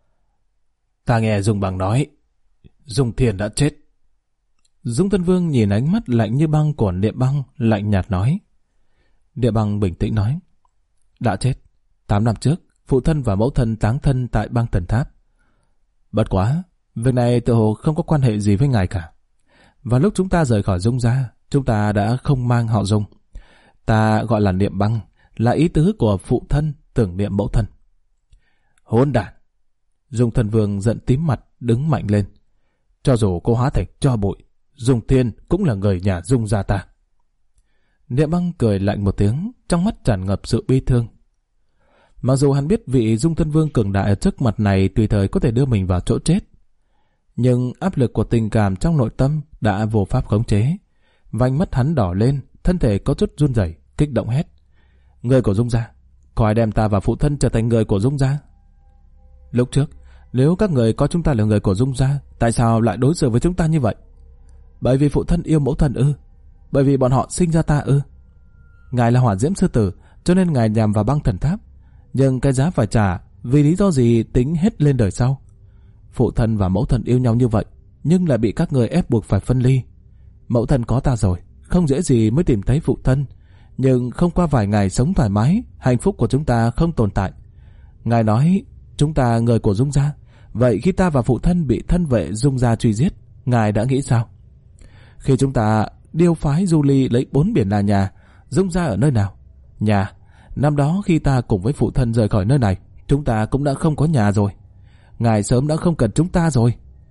Ta nghe Dung Băng nói, Dung Thiên đã chết. Dung Thân Vương nhìn ánh mắt lạnh như băng của Niệm Băng, lạnh nhạt nói. Niệm Băng bình tĩnh nói, đã chết. 8 năm trước, phụ thân và mẫu thân táng thân tại băng thần tháp. Bất quá, việc này tự hồ không có quan hệ gì với ngài cả. Và lúc chúng ta rời khỏi Dung gia, chúng ta đã không mang họ Dung. Ta gọi là Niệm Băng, là ý tứ của phụ thân tưởng niệm mẫu thân. Hỗn đản! Dung Thân Vương giận tím mặt, đứng mạnh lên. Cho dù cô hóa thành tro bụi, Dung Thiên cũng là người nhà Dung gia ta. Niệm Băng cười lạnh một tiếng, trong mắt tràn ngập sự bi thương. Mặc dù hắn biết vị Dung Thân Vương cường đại ở trước mặt này tùy thời có thể đưa mình vào chỗ chết, nhưng áp lực của tình cảm trong nội tâm đã vô pháp khống chế. Vành mắt hắn đỏ lên, thân thể có chút run rẩy, kích động hét. Người của Dung gia, có ai đem ta và phụ thân trở thành người của Dung gia? Lúc trước, nếu các người coi chúng ta là người của Dung gia, tại sao lại đối xử với chúng ta như vậy? Bởi vì phụ thân yêu mẫu thân ư? Bởi vì bọn họ sinh ra ta ư? Ngài là Hỏa Diễm Sư Tử, cho nên ngài nhằm vào băng thần tháp. Nhưng cái giá phải trả, vì lý do gì tính hết lên đời sau. Phụ thân và mẫu thân yêu nhau như vậy, nhưng lại bị các người ép buộc phải phân ly. Mẫu thân có ta rồi, không dễ gì mới tìm thấy phụ thân. Nhưng không qua vài ngày sống thoải mái, hạnh phúc của chúng ta không tồn tại. Ngài nói chúng ta người của Dung gia, vậy khi ta và phụ thân bị thân vệ Dung gia truy giết, ngài đã nghĩ sao? Khi chúng ta điêu phái du ly lấy 4 biển là nhà, Dung gia ở nơi nào? Nhà. Năm đó khi ta cùng với phụ thân rời khỏi nơi này, chúng ta cũng đã không có nhà rồi. Ngài sớm đã không cần chúng ta rồi.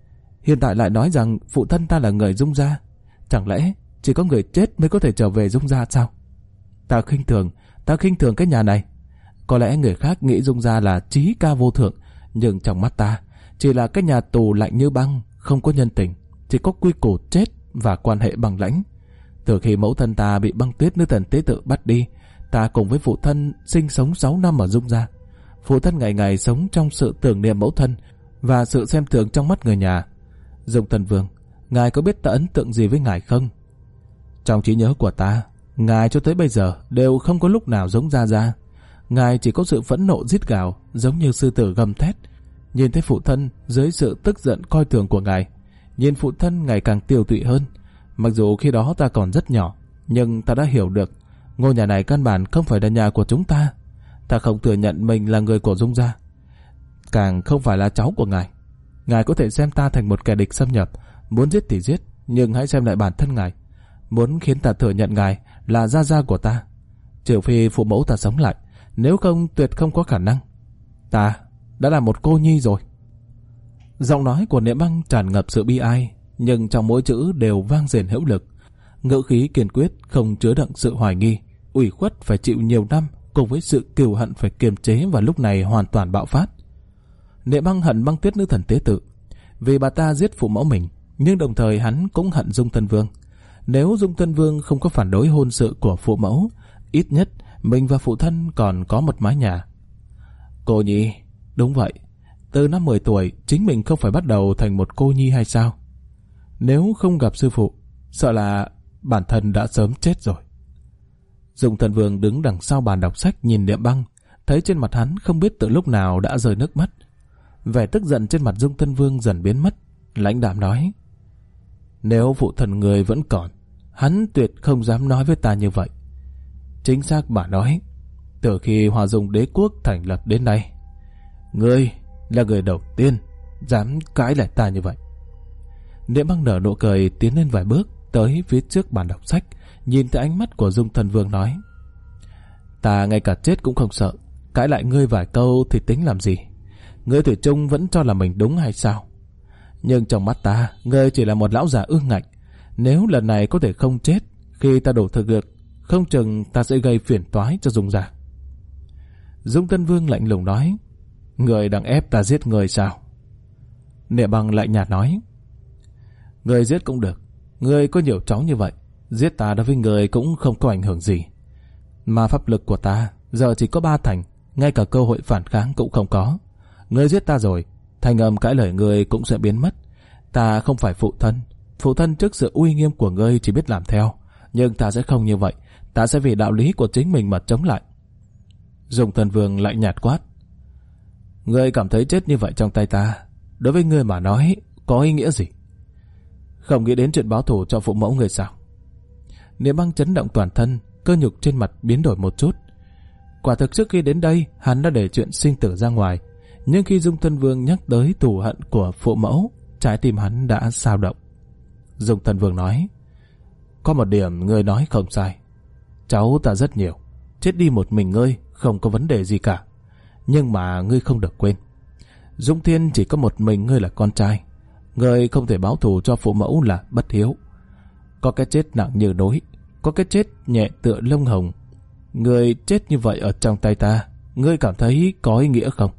hiện tại lại nói rằng phụ thân ta là người Dung gia. Chẳng lẽ chỉ có người chết mới có thể trở về Dung gia sao? Ta khinh thường cái nhà này. Có lẽ người khác nghĩ Dung gia là trí ca vô thượng, nhưng trong mắt ta chỉ là cái nhà tù lạnh như băng, không có nhân tình, chỉ có quy củ chết và quan hệ bằng lãnh. Từ khi mẫu thân ta bị băng tuyết nữ thần tế tự bắt đi, ta cùng với phụ thân sinh sống 6 năm ở Dung gia. Phụ thân ngày ngày sống trong sự tưởng niệm mẫu thân và sự xem thường trong mắt người nhà. Dung Thân Vương, ngài có biết ta ấn tượng gì với ngài không? Trong trí nhớ của ta, ngài cho tới bây giờ đều không có lúc nào giống Gia Gia. Ngài chỉ có sự phẫn nộ rít gào, giống như sư tử gầm thét. Nhìn thấy phụ thân dưới sự tức giận coi thường của ngài, nhìn phụ thân ngày càng tiêu tụy hơn. Mặc dù khi đó ta còn rất nhỏ, nhưng ta đã hiểu được ngôi nhà này căn bản không phải là nhà của chúng ta. Ta không thừa nhận mình là người của Dung gia, càng không phải là cháu của ngài. Ngài có thể xem ta thành một kẻ địch xâm nhập, muốn giết thì giết, nhưng hãy xem lại bản thân ngài. Muốn khiến ta thừa nhận ngài là Gia Gia của ta, trừ phi phụ mẫu ta sống lại, nếu không tuyệt không có khả năng. Ta đã là một cô nhi rồi. Giọng nói của Niệm Băng tràn ngập sự bi ai, nhưng trong mỗi chữ đều vang dền hữu lực. Ngữ khí kiên quyết, không chứa đựng sự hoài nghi. Ủy khuất phải chịu nhiều năm cùng với sự cừu hận phải kiềm chế và lúc này hoàn toàn bạo phát. Niệm Băng hận băng tuyết nữ thần tế tự vì bà ta giết phụ mẫu mình, nhưng đồng thời hắn cũng hận Dung Thân Vương. Nếu Dung Thân Vương không có phản đối hôn sự của phụ mẫu, ít nhất mình và phụ thân còn có một mái nhà. Cô nhi, đúng vậy. Từ năm 10 tuổi, chính mình không phải bắt đầu thành một cô nhi hay sao? Nếu không gặp sư phụ, sợ là bản thân đã sớm chết rồi. Dung Thân Vương đứng đằng sau bàn đọc sách nhìn Niệm Băng, thấy trên mặt hắn không biết từ lúc nào đã rơi nước mắt. Vẻ tức giận trên mặt Dung Thân Vương dần biến mất, lãnh đạm nói: nếu phụ thần người vẫn còn, hắn tuyệt không dám nói với ta như vậy. Chính xác bà nói, từ khi Hoa Dung đế quốc thành lập đến nay, ngươi là người đầu tiên dám cãi lại ta như vậy. Niệm Băng nở nụ cười, tiến lên vài bước tới phía trước bàn đọc sách, nhìn thấy ánh mắt của Dung Thân Vương nói: ta ngay cả chết cũng không sợ, cãi lại ngươi vài câu thì tính làm gì? Ngươi thủy chung vẫn cho là mình đúng hay sao? Nhưng trong mắt ta, ngươi chỉ là một lão già ương ngạnh. Nếu lần này có thể không chết, khi ta đủ thực lực, không chừng ta sẽ gây phiền toái cho Dung gia. Dung Thân Vương lạnh lùng nói: ngươi đang ép ta giết ngươi sao? Niệm Băng lạnh nhạt nói: ngươi giết cũng được, ngươi có nhiều cháu như vậy, giết ta đối với ngươi cũng không có ảnh hưởng gì. Mà pháp lực của ta giờ chỉ có 3 thành, ngay cả cơ hội phản kháng cũng không có. Ngươi giết ta rồi, thành âm cãi lời ngươi cũng sẽ biến mất. Ta không phải phụ thân trước sự uy nghiêm của ngươi chỉ biết làm theo, nhưng ta sẽ không như vậy, ta sẽ vì đạo lý của chính mình mà chống lại. Dung Thân Vương lạnh nhạt quát: ngươi cảm thấy chết như vậy trong tay ta, đối với ngươi mà nói có ý nghĩa gì? Không nghĩ đến chuyện báo thù cho phụ mẫu ngươi sao? Niệm Băng chấn động toàn thân, cơ nhục trên mặt biến đổi một chút. Quả thực trước khi đến đây, hắn đã để chuyện sinh tử ra ngoài, nhưng khi Dung Thân Vương nhắc tới thù hận của phụ mẫu, trái tim hắn đã xao động. Dung Thân Vương nói: có một điểm ngươi nói không sai, cháu ta rất nhiều, chết đi một mình ngươi không có vấn đề gì cả. Nhưng mà ngươi không được quên, Dung Thiên chỉ có một mình ngươi là con trai, ngươi không thể báo thù cho phụ mẫu là bất hiếu. Có cái chết nặng như núi, có cái chết nhẹ tựa lông hồng. Ngươi chết như vậy ở trong tay ta, ngươi cảm thấy có ý nghĩa không?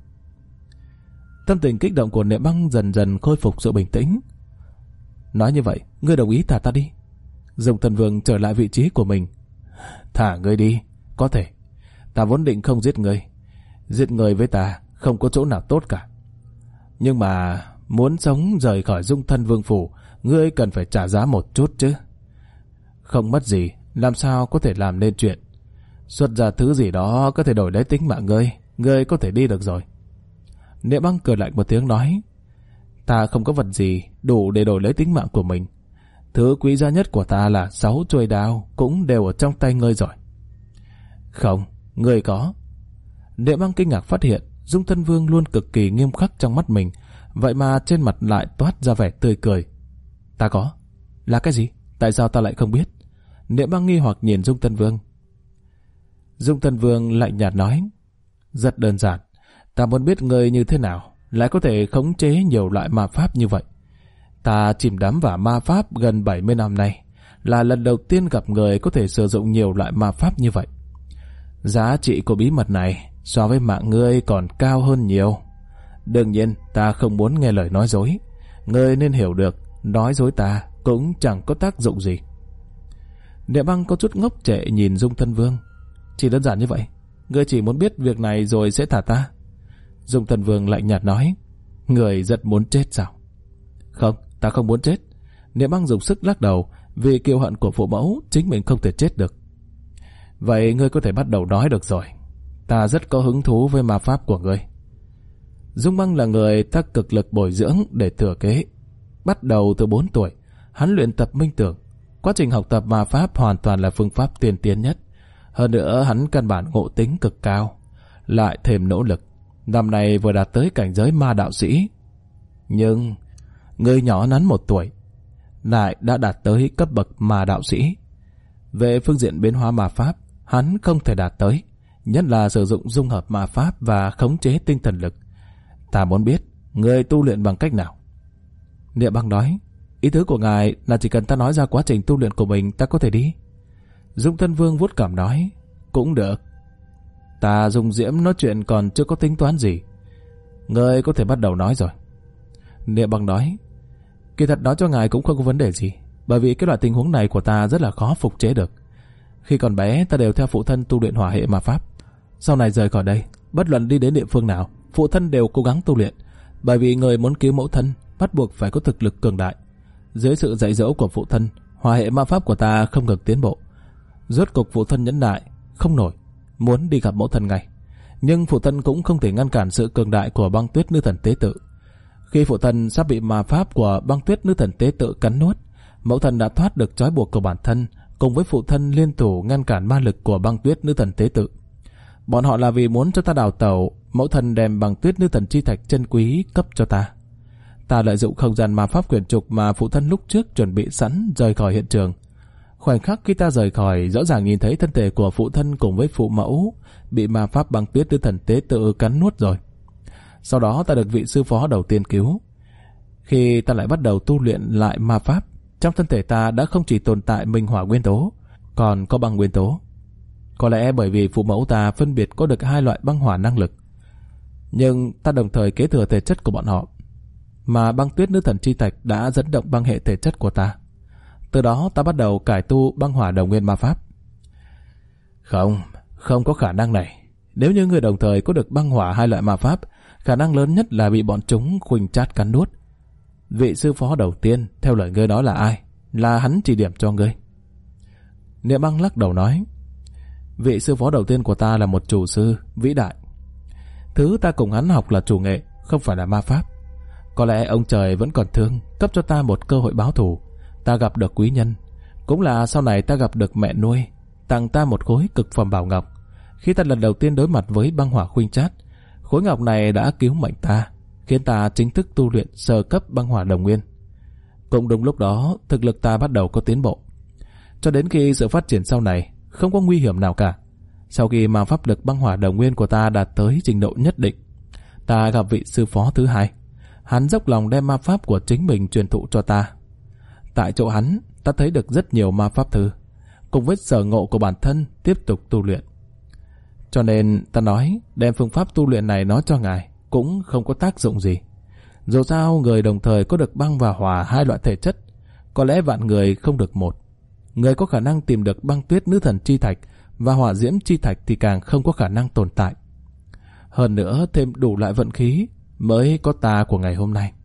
Tâm tình kích động của Niệm Băng dần dần khôi phục sự bình tĩnh. Nói như vậy, ngươi đồng ý thả ta đi? Dung Thân Vương trở lại vị trí của mình. Thả ngươi đi, có thể. Ta vốn định không giết ngươi. Giết ngươi với ta không có chỗ nào tốt cả. Nhưng mà muốn sống rời khỏi Dung Thân Vương phủ, ngươi cần phải trả giá một chút chứ. Không mất gì, làm sao có thể làm nên chuyện. Xuất ra thứ gì đó có thể đổi lấy tính mạng ngươi có thể đi được rồi. Niệm Băng cười lạnh một tiếng nói: ta không có vật gì đủ để đổi lấy tính mạng của mình. Thứ quý giá nhất của ta là 6 chuôi đao, cũng đều ở trong tay ngươi rồi. Không, ngươi có. Niệm Băng kinh ngạc phát hiện Dung Thân Vương luôn cực kỳ nghiêm khắc trong mắt mình, vậy mà trên mặt lại toát ra vẻ tươi cười. Ta có? Là cái gì? Tại sao ta lại không biết? Niệm Băng nghi hoặc nhìn Dung Thân Vương. Dung Thân Vương lạnh nhạt nói: rất đơn giản, ta muốn biết ngươi như thế nào lại có thể khống chế nhiều loại ma pháp như vậy. Ta chìm đắm vào ma pháp gần 70 năm nay, là lần đầu tiên gặp người có thể sử dụng nhiều loại ma pháp như vậy. Giá trị của bí mật này so với mạng ngươi còn cao hơn nhiều. Đương nhiên ta không muốn nghe lời nói dối. Ngươi nên hiểu được, nói dối ta cũng chẳng có tác dụng gì. Niệm Băng có chút ngốc trệ nhìn Dung Thân Vương. Chỉ đơn giản như vậy? Ngươi chỉ muốn biết việc này rồi sẽ thả ta? Dung Thân Vương lạnh nhạt nói. Ngươi rất muốn chết sao? Không, ta không muốn chết. Niệm Băng dùng sức lắc đầu, vì kiêu hận của phụ mẫu chính mình không thể chết được. Vậy ngươi có thể bắt đầu nói được rồi. Ta rất có hứng thú với ma pháp của ngươi. Dung Băng là người ta cực lực bồi dưỡng để thừa kế. Bắt đầu từ 4 tuổi, hắn luyện tập minh tưởng. Quá trình học tập ma pháp hoàn toàn là phương pháp tiên tiến nhất. Hơn nữa hắn căn bản ngộ tính cực cao, lại thêm nỗ lực. Năm nay vừa đạt tới cảnh giới ma đạo sĩ. Nhưng người nhỏ nắn 1 tuổi lại đã đạt tới cấp bậc ma đạo sĩ. Về phương diện biến hóa ma pháp, hắn không thể đạt tới, nhất là sử dụng dung hợp ma pháp và khống chế tinh thần lực. Ta muốn biết người tu luyện bằng cách nào? Niệm Băng nói. Ý tứ của ngài là chỉ cần ta nói ra quá trình tu luyện của mình ta có thể đi. Dung Thân Vương vuốt cằm nói. Cũng được. Ta dùng diễm nói chuyện còn chưa có tính toán gì. Ngươi có thể bắt đầu nói rồi. Niệm Băng nói. Kỳ thật nói cho ngài cũng không có vấn đề gì, bởi vì cái loại tình huống này của ta rất là khó phục chế được. Khi còn bé ta đều theo phụ thân tu luyện hỏa hệ ma pháp. Sau này rời khỏi đây, bất luận đi đến địa phương nào, phụ thân đều cố gắng tu luyện, bởi vì người muốn cứu mẫu thân bắt buộc phải có thực lực cường đại. Dưới sự dạy dỗ của phụ thân, hỏa hệ ma pháp của ta không ngừng tiến bộ. Rốt cục phụ thân nhẫn nại không nổi, muốn đi gặp mẫu thân ngay. Nhưng phụ thân cũng không thể ngăn cản sự cường đại của Băng Tuyết Nữ Thần Tế Tự. Khi phụ thân sắp bị ma pháp của Băng Tuyết Nữ Thần Tế Tự cắn nuốt, mẫu thân đã thoát được trói buộc của bản thân, cùng với phụ thân liên thủ ngăn cản ma lực của Băng Tuyết Nữ Thần Tế Tự. Bọn họ là vì muốn cho ta đào tẩu, mẫu thân đem Băng Tuyết Nữ Thần chi thạch chân quý cấp cho ta. Ta lợi dụng không gian ma pháp quyển trục mà phụ thân lúc trước chuẩn bị sẵn rời khỏi hiện trường. Khoảnh khắc khi ta rời khỏi, rõ ràng nhìn thấy thân thể của phụ thân cùng với phụ mẫu bị ma pháp Băng Tuyết Nữ Thần Tế Tự cắn nuốt rồi. Sau đó ta được vị sư phó đầu tiên cứu. Khi ta lại bắt đầu tu luyện lại ma pháp, trong thân thể ta đã không chỉ tồn tại minh hỏa nguyên tố, còn có băng nguyên tố. Có lẽ bởi vì phụ mẫu ta phân biệt có được 2 loại băng hỏa năng lực, nhưng ta đồng thời kế thừa thể chất của bọn họ, mà Băng Tuyết Nữ Thần chi thạch đã dẫn động băng hệ thể chất của ta. Từ đó ta bắt đầu cải tu băng hỏa đồng nguyên ma pháp. Không có khả năng này. Nếu như người đồng thời có được băng hỏa 2 loại ma pháp, khả năng lớn nhất là bị bọn chúng khuỳnh chát cắn nuốt. Vị sư phó đầu tiên theo lời ngươi đó là ai? Là hắn chỉ điểm cho ngươi? Niệm Băng lắc đầu nói. Vị sư phó đầu tiên của ta là một chủ sư vĩ đại. Thứ ta cùng hắn học là chủ nghệ, không phải là ma pháp. Có lẽ ông trời vẫn còn thương, cấp cho ta một cơ hội báo thù. Ta gặp được quý nhân, cũng là sau này ta gặp được mẹ nuôi, tặng ta một khối cực phẩm bảo ngọc. Khi ta lần đầu tiên đối mặt với băng hỏa khuỳnh chát, khối ngọc này đã cứu mệnh ta, khiến ta chính thức tu luyện sơ cấp băng hỏa đồng nguyên. Cũng đúng lúc đó, thực lực ta bắt đầu có tiến bộ. Cho đến khi sự phát triển sau này, không có nguy hiểm nào cả. Sau khi mà pháp lực băng hỏa đồng nguyên của ta đạt tới trình độ nhất định, ta gặp vị sư phó thứ hai. Hắn dốc lòng đem ma pháp của chính mình truyền thụ cho ta. Tại chỗ hắn, ta thấy được rất nhiều ma pháp thư, cùng với sở ngộ của bản thân tiếp tục tu luyện. Cho nên ta nói đem phương pháp tu luyện này nói cho ngài cũng không có tác dụng gì. Dù sao người đồng thời có được băng và hỏa 2 loại thể chất, có lẽ vạn người không được một. Người có khả năng tìm được Băng Tuyết Nữ Thần chi thạch và hỏa diễm chi thạch thì càng không có khả năng tồn tại. Hơn nữa thêm đủ loại vận khí mới có ta của ngày hôm nay.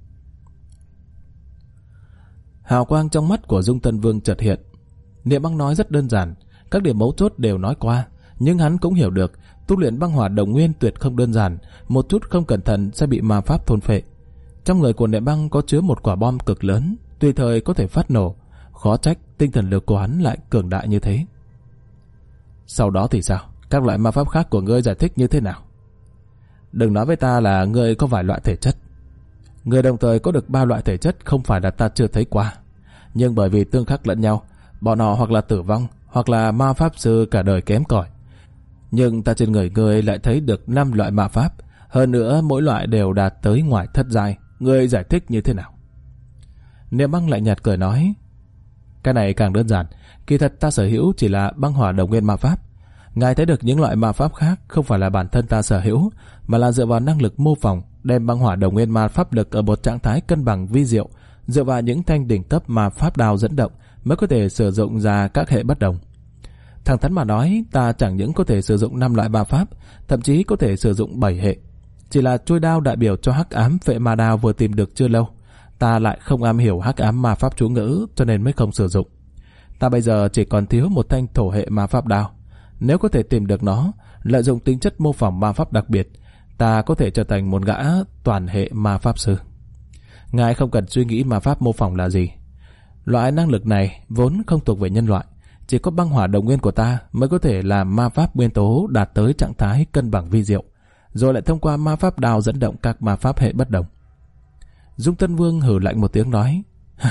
Hào quang trong mắt của Dung Thân Vương chợt hiện. Niệm Băng nói rất đơn giản, các điểm mấu chốt đều nói qua, nhưng hắn cũng hiểu được tu luyện băng hỏa đồng nguyên tuyệt không đơn giản, một chút không cẩn thận sẽ bị ma pháp thôn phệ. Trong người của Niệm Băng có chứa một quả bom cực lớn, tùy thời có thể phát nổ, khó trách tinh thần lực của hắn lại cường đại như thế. Sau đó thì sao? Các loại ma pháp khác của ngươi giải thích như thế nào? Đừng nói với ta là ngươi có vài loại thể chất. Ngươi đồng thời có được 3 loại thể chất không phải là ta chưa thấy qua, nhưng bởi vì tương khắc lẫn nhau, bọn họ hoặc là tử vong, hoặc là ma pháp sư cả đời kém cỏi. Nhưng ta trên người ngươi lại thấy được 5 loại ma pháp, hơn nữa mỗi loại đều đạt tới ngoài thất giai. Ngươi giải thích như thế nào? Niệm Băng lạnh nhạt cười nói, cái này càng đơn giản, kỳ thật ta sở hữu chỉ là băng hỏa đồng nguyên ma pháp. Ngài thấy được những loại ma pháp khác không phải là bản thân ta sở hữu, mà là dựa vào năng lực mô phỏng, đem băng hỏa đồng nguyên ma pháp lực ở một trạng thái cân bằng vi diệu, dựa vào những thanh đỉnh cấp ma pháp đao dẫn động mới có thể sử dụng ra các hệ bất đồng. Thẳng thắn mà nói, ta chẳng những có thể sử dụng 5 loại ma pháp, thậm chí có thể sử dụng 7 hệ. Chỉ là chuôi đao đại biểu cho hắc ám phệ ma đao vừa tìm được chưa lâu, ta lại không am hiểu hắc ám ma pháp chú ngữ cho nên mới không sử dụng. Ta bây giờ chỉ còn thiếu một thanh thổ hệ ma pháp đao. Nếu có thể tìm được nó, lợi dụng tính chất mô phỏng ma pháp đặc biệt, ta có thể trở thành một gã toàn hệ ma pháp sư. Ngài không cần suy nghĩ ma pháp mô phỏng là gì. Loại năng lực này vốn không thuộc về nhân loại, chỉ có băng hỏa đồng nguyên của ta mới có thể làm ma pháp nguyên tố đạt tới trạng thái cân bằng vi diệu, rồi lại thông qua ma pháp đao dẫn động các ma pháp hệ bất đồng. Dung Tân Vương hừ lạnh một tiếng nói,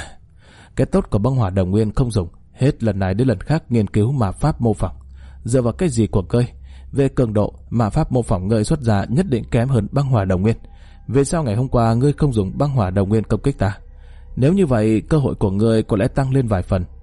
cái tốt của băng hỏa đồng nguyên không dùng, hết lần này đến lần khác nghiên cứu ma pháp mô phỏng. Dựa vào cái gì của ngươi? Về cường độ, ma pháp mô phỏng ngươi xuất ra nhất định kém hơn băng hỏa đồng nguyên. Vì sao ngày hôm qua ngươi không dùng băng hỏa đồng nguyên công kích ta? Nếu như vậy, cơ hội của ngươi có lẽ tăng lên vài phần.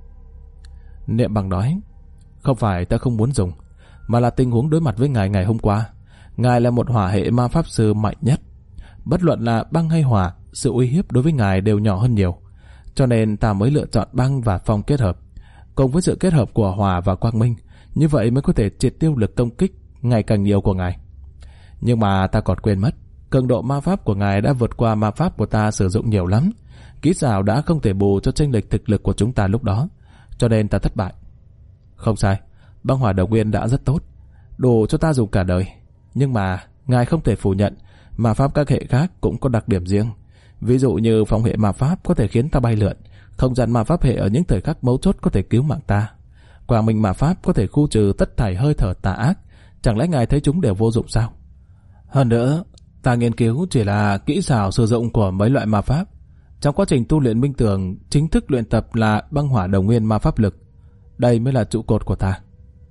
Niệm Băng nói, không phải ta không muốn dùng, mà là tình huống đối mặt với ngài ngày hôm qua. Ngài là một hỏa hệ ma pháp sư mạnh nhất. Bất luận là băng hay hỏa, sự uy hiếp đối với ngài đều nhỏ hơn nhiều. Cho nên ta mới lựa chọn băng và phong kết hợp. Cùng với sự kết hợp của hỏa và quang minh, như vậy mới có thể triệt tiêu lực công kích ngày càng nhiều của ngài. Nhưng mà ta còn quên mất, cường độ ma pháp của ngài đã vượt qua ma pháp của ta sử dụng nhiều lắm. Kỹ xảo đã không thể bù cho chênh lệch thực lực của chúng ta lúc đó, cho nên ta thất bại. Không sai, băng hỏa đồng nguyên đã rất tốt, đủ cho ta dùng cả đời. Nhưng mà ngài không thể phủ nhận, ma pháp các hệ khác cũng có đặc điểm riêng. Ví dụ như phong hệ ma pháp có thể khiến ta bay lượn, không gian ma pháp hệ ở những thời khắc mấu chốt có thể cứu mạng ta, quang minh ma pháp có thể khu trừ tất thảy hơi thở tà ác. Chẳng lẽ ngài thấy chúng đều vô dụng sao? Hơn nữa, ta nghiên cứu chỉ là kỹ xảo sử dụng của mấy loại ma pháp. Trong quá trình tu luyện minh tường, chính thức luyện tập là băng hỏa đồng nguyên ma pháp lực. Đây mới là trụ cột của ta.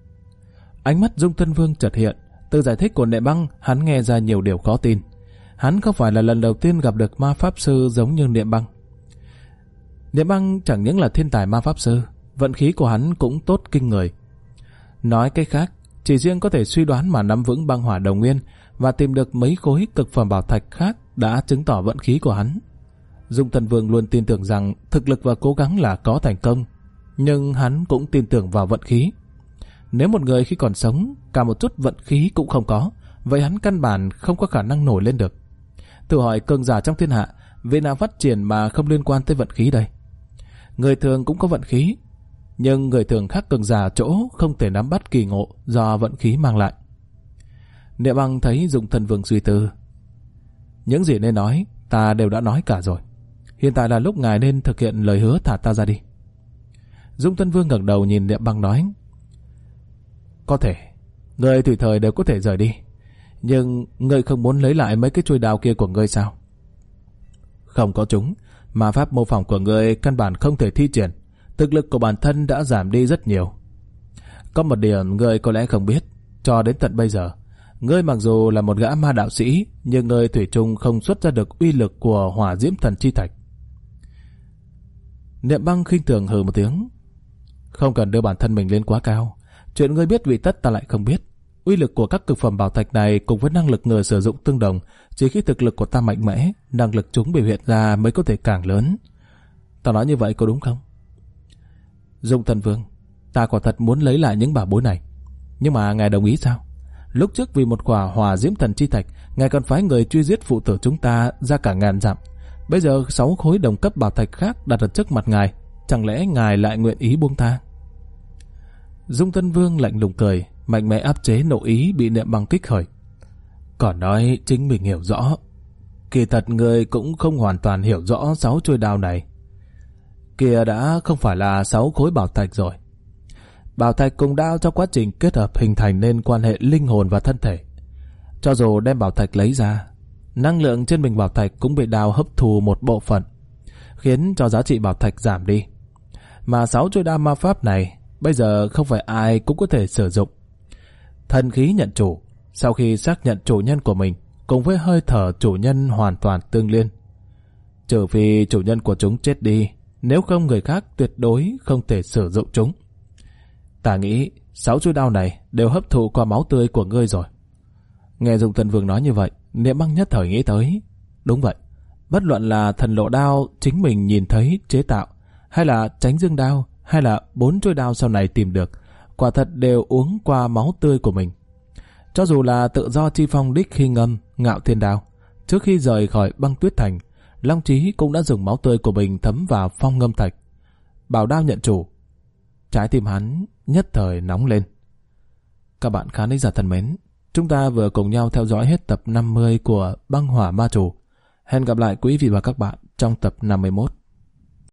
Ánh mắt Dung Tân Vương chợt hiện. Từ giải thích của Niệm Băng, hắn nghe ra nhiều điều khó tin. Hắn không phải là lần đầu tiên gặp được ma pháp sư giống như Niệm Băng. Niệm Băng chẳng những là thiên tài ma pháp sư, vận khí của hắn cũng tốt kinh người. Nói cách khác, chỉ riêng có thể suy đoán mà nắm vững băng hỏa đồng nguyên và tìm được mấy khối cực phẩm bảo thạch khác đã chứng tỏ vận khí của hắn. Dung Tân Vương luôn tin tưởng rằng thực lực và cố gắng là có thành công, nhưng hắn cũng tin tưởng vào vận khí. Nếu một người khi còn sống cả một chút vận khí cũng không có, vậy hắn căn bản không có khả năng nổi lên được. Thử hỏi cường giả trong thiên hạ, vì nào phát triển mà không liên quan tới vận khí đây? Người thường cũng có vận khí, nhưng người thường khác cường giả chỗ không thể nắm bắt kỳ ngộ do vận khí mang lại. Niệm Băng thấy Dung Tân Vương suy tư. Những gì nên nói, ta đều đã nói cả rồi. Hiện tại là lúc ngài nên thực hiện lời hứa thả ta ra đi. Dung Tân Vương ngẩng đầu nhìn Niệm Băng nói, có thể, người tùy thời đều có thể rời đi, nhưng người không muốn lấy lại mấy cái chuôi đao kia của ngươi sao? Không có chúng, ma pháp mô phỏng của ngươi căn bản không thể thi triển, thực lực của bản thân đã giảm đi rất nhiều. Có một điểm ngươi có lẽ không biết, cho đến tận bây giờ, ngươi mặc dù là một gã ma đạo sĩ, nhưng ngươi thủy chung không xuất ra được uy lực của hỏa diễm thần chi thạch. Niệm Băng khinh thường hừ một tiếng. Không cần đưa bản thân mình lên quá cao. Chuyện ngươi biết vị tất ta lại không biết. Uy lực của các cực phẩm bảo thạch này cùng với năng lực người sử dụng tương đồng. Chỉ khi thực lực của ta mạnh mẽ, năng lực chúng biểu hiện ra mới có thể càng lớn. Ta nói như vậy có đúng không? Dung Tân Vương, ta quả thật muốn lấy lại những bảo bối này. Nhưng mà ngài đồng ý sao? Lúc trước vì một quả hỏa diễm thần chi thạch, ngài còn phái người truy giết phụ tử chúng ta ra cả ngàn dặm. Bây giờ 6 khối đồng cấp bảo thạch khác đặt ở trước mặt ngài, chẳng lẽ ngài lại nguyện ý buông tha? Dung Tân Vương lạnh lùng cười, mạnh mẽ áp chế nộ ý bị Niệm Băng kích khởi. Còn nói chính mình hiểu rõ. Kỳ thật người cũng không hoàn toàn hiểu rõ 6 chuôi đao này. Kia đã không phải là 6 khối bảo thạch rồi. Bảo thạch cùng đao trong quá trình kết hợp hình thành nên quan hệ linh hồn và thân thể. Cho dù đem bảo thạch lấy ra, năng lượng trên mình bảo thạch cũng bị đao hấp thụ một bộ phận, khiến cho giá trị bảo thạch giảm đi. Mà 6 chuôi đao ma pháp này bây giờ không phải ai cũng có thể sử dụng. Thần khí nhận chủ, sau khi xác nhận chủ nhân của mình, cùng với hơi thở chủ nhân hoàn toàn tương liên. Trừ phi chủ nhân của chúng chết đi, nếu không người khác tuyệt đối không thể sử dụng chúng. Ta nghĩ 6 chuôi đao này đều hấp thụ qua máu tươi của ngươi rồi. Nghe Dung Tân Vương nói như vậy, Niệm Băng nhất thời nghĩ tới. Đúng vậy, bất luận là thần lộ đao chính mình nhìn thấy chế tạo, hay là Tránh Dương đao, hay là 4 chuôi đao sau này tìm được, quả thật đều uống qua máu tươi của mình. Cho dù là Tự Do Chi Phong đích khi ngâm Ngạo Thiên đao, trước khi rời khỏi Băng Tuyết Thành, Long Chí cũng đã dùng máu tươi của mình thấm vào phong ngâm thạch. Bảo đao nhận chủ. Trái tim hắn nhất thời nóng lên. Các bạn khán thính giả thân mến, chúng ta vừa cùng nhau theo dõi hết tập 50 của Băng Hỏa Ma Chủ. Hẹn gặp lại quý vị và các bạn trong tập 51.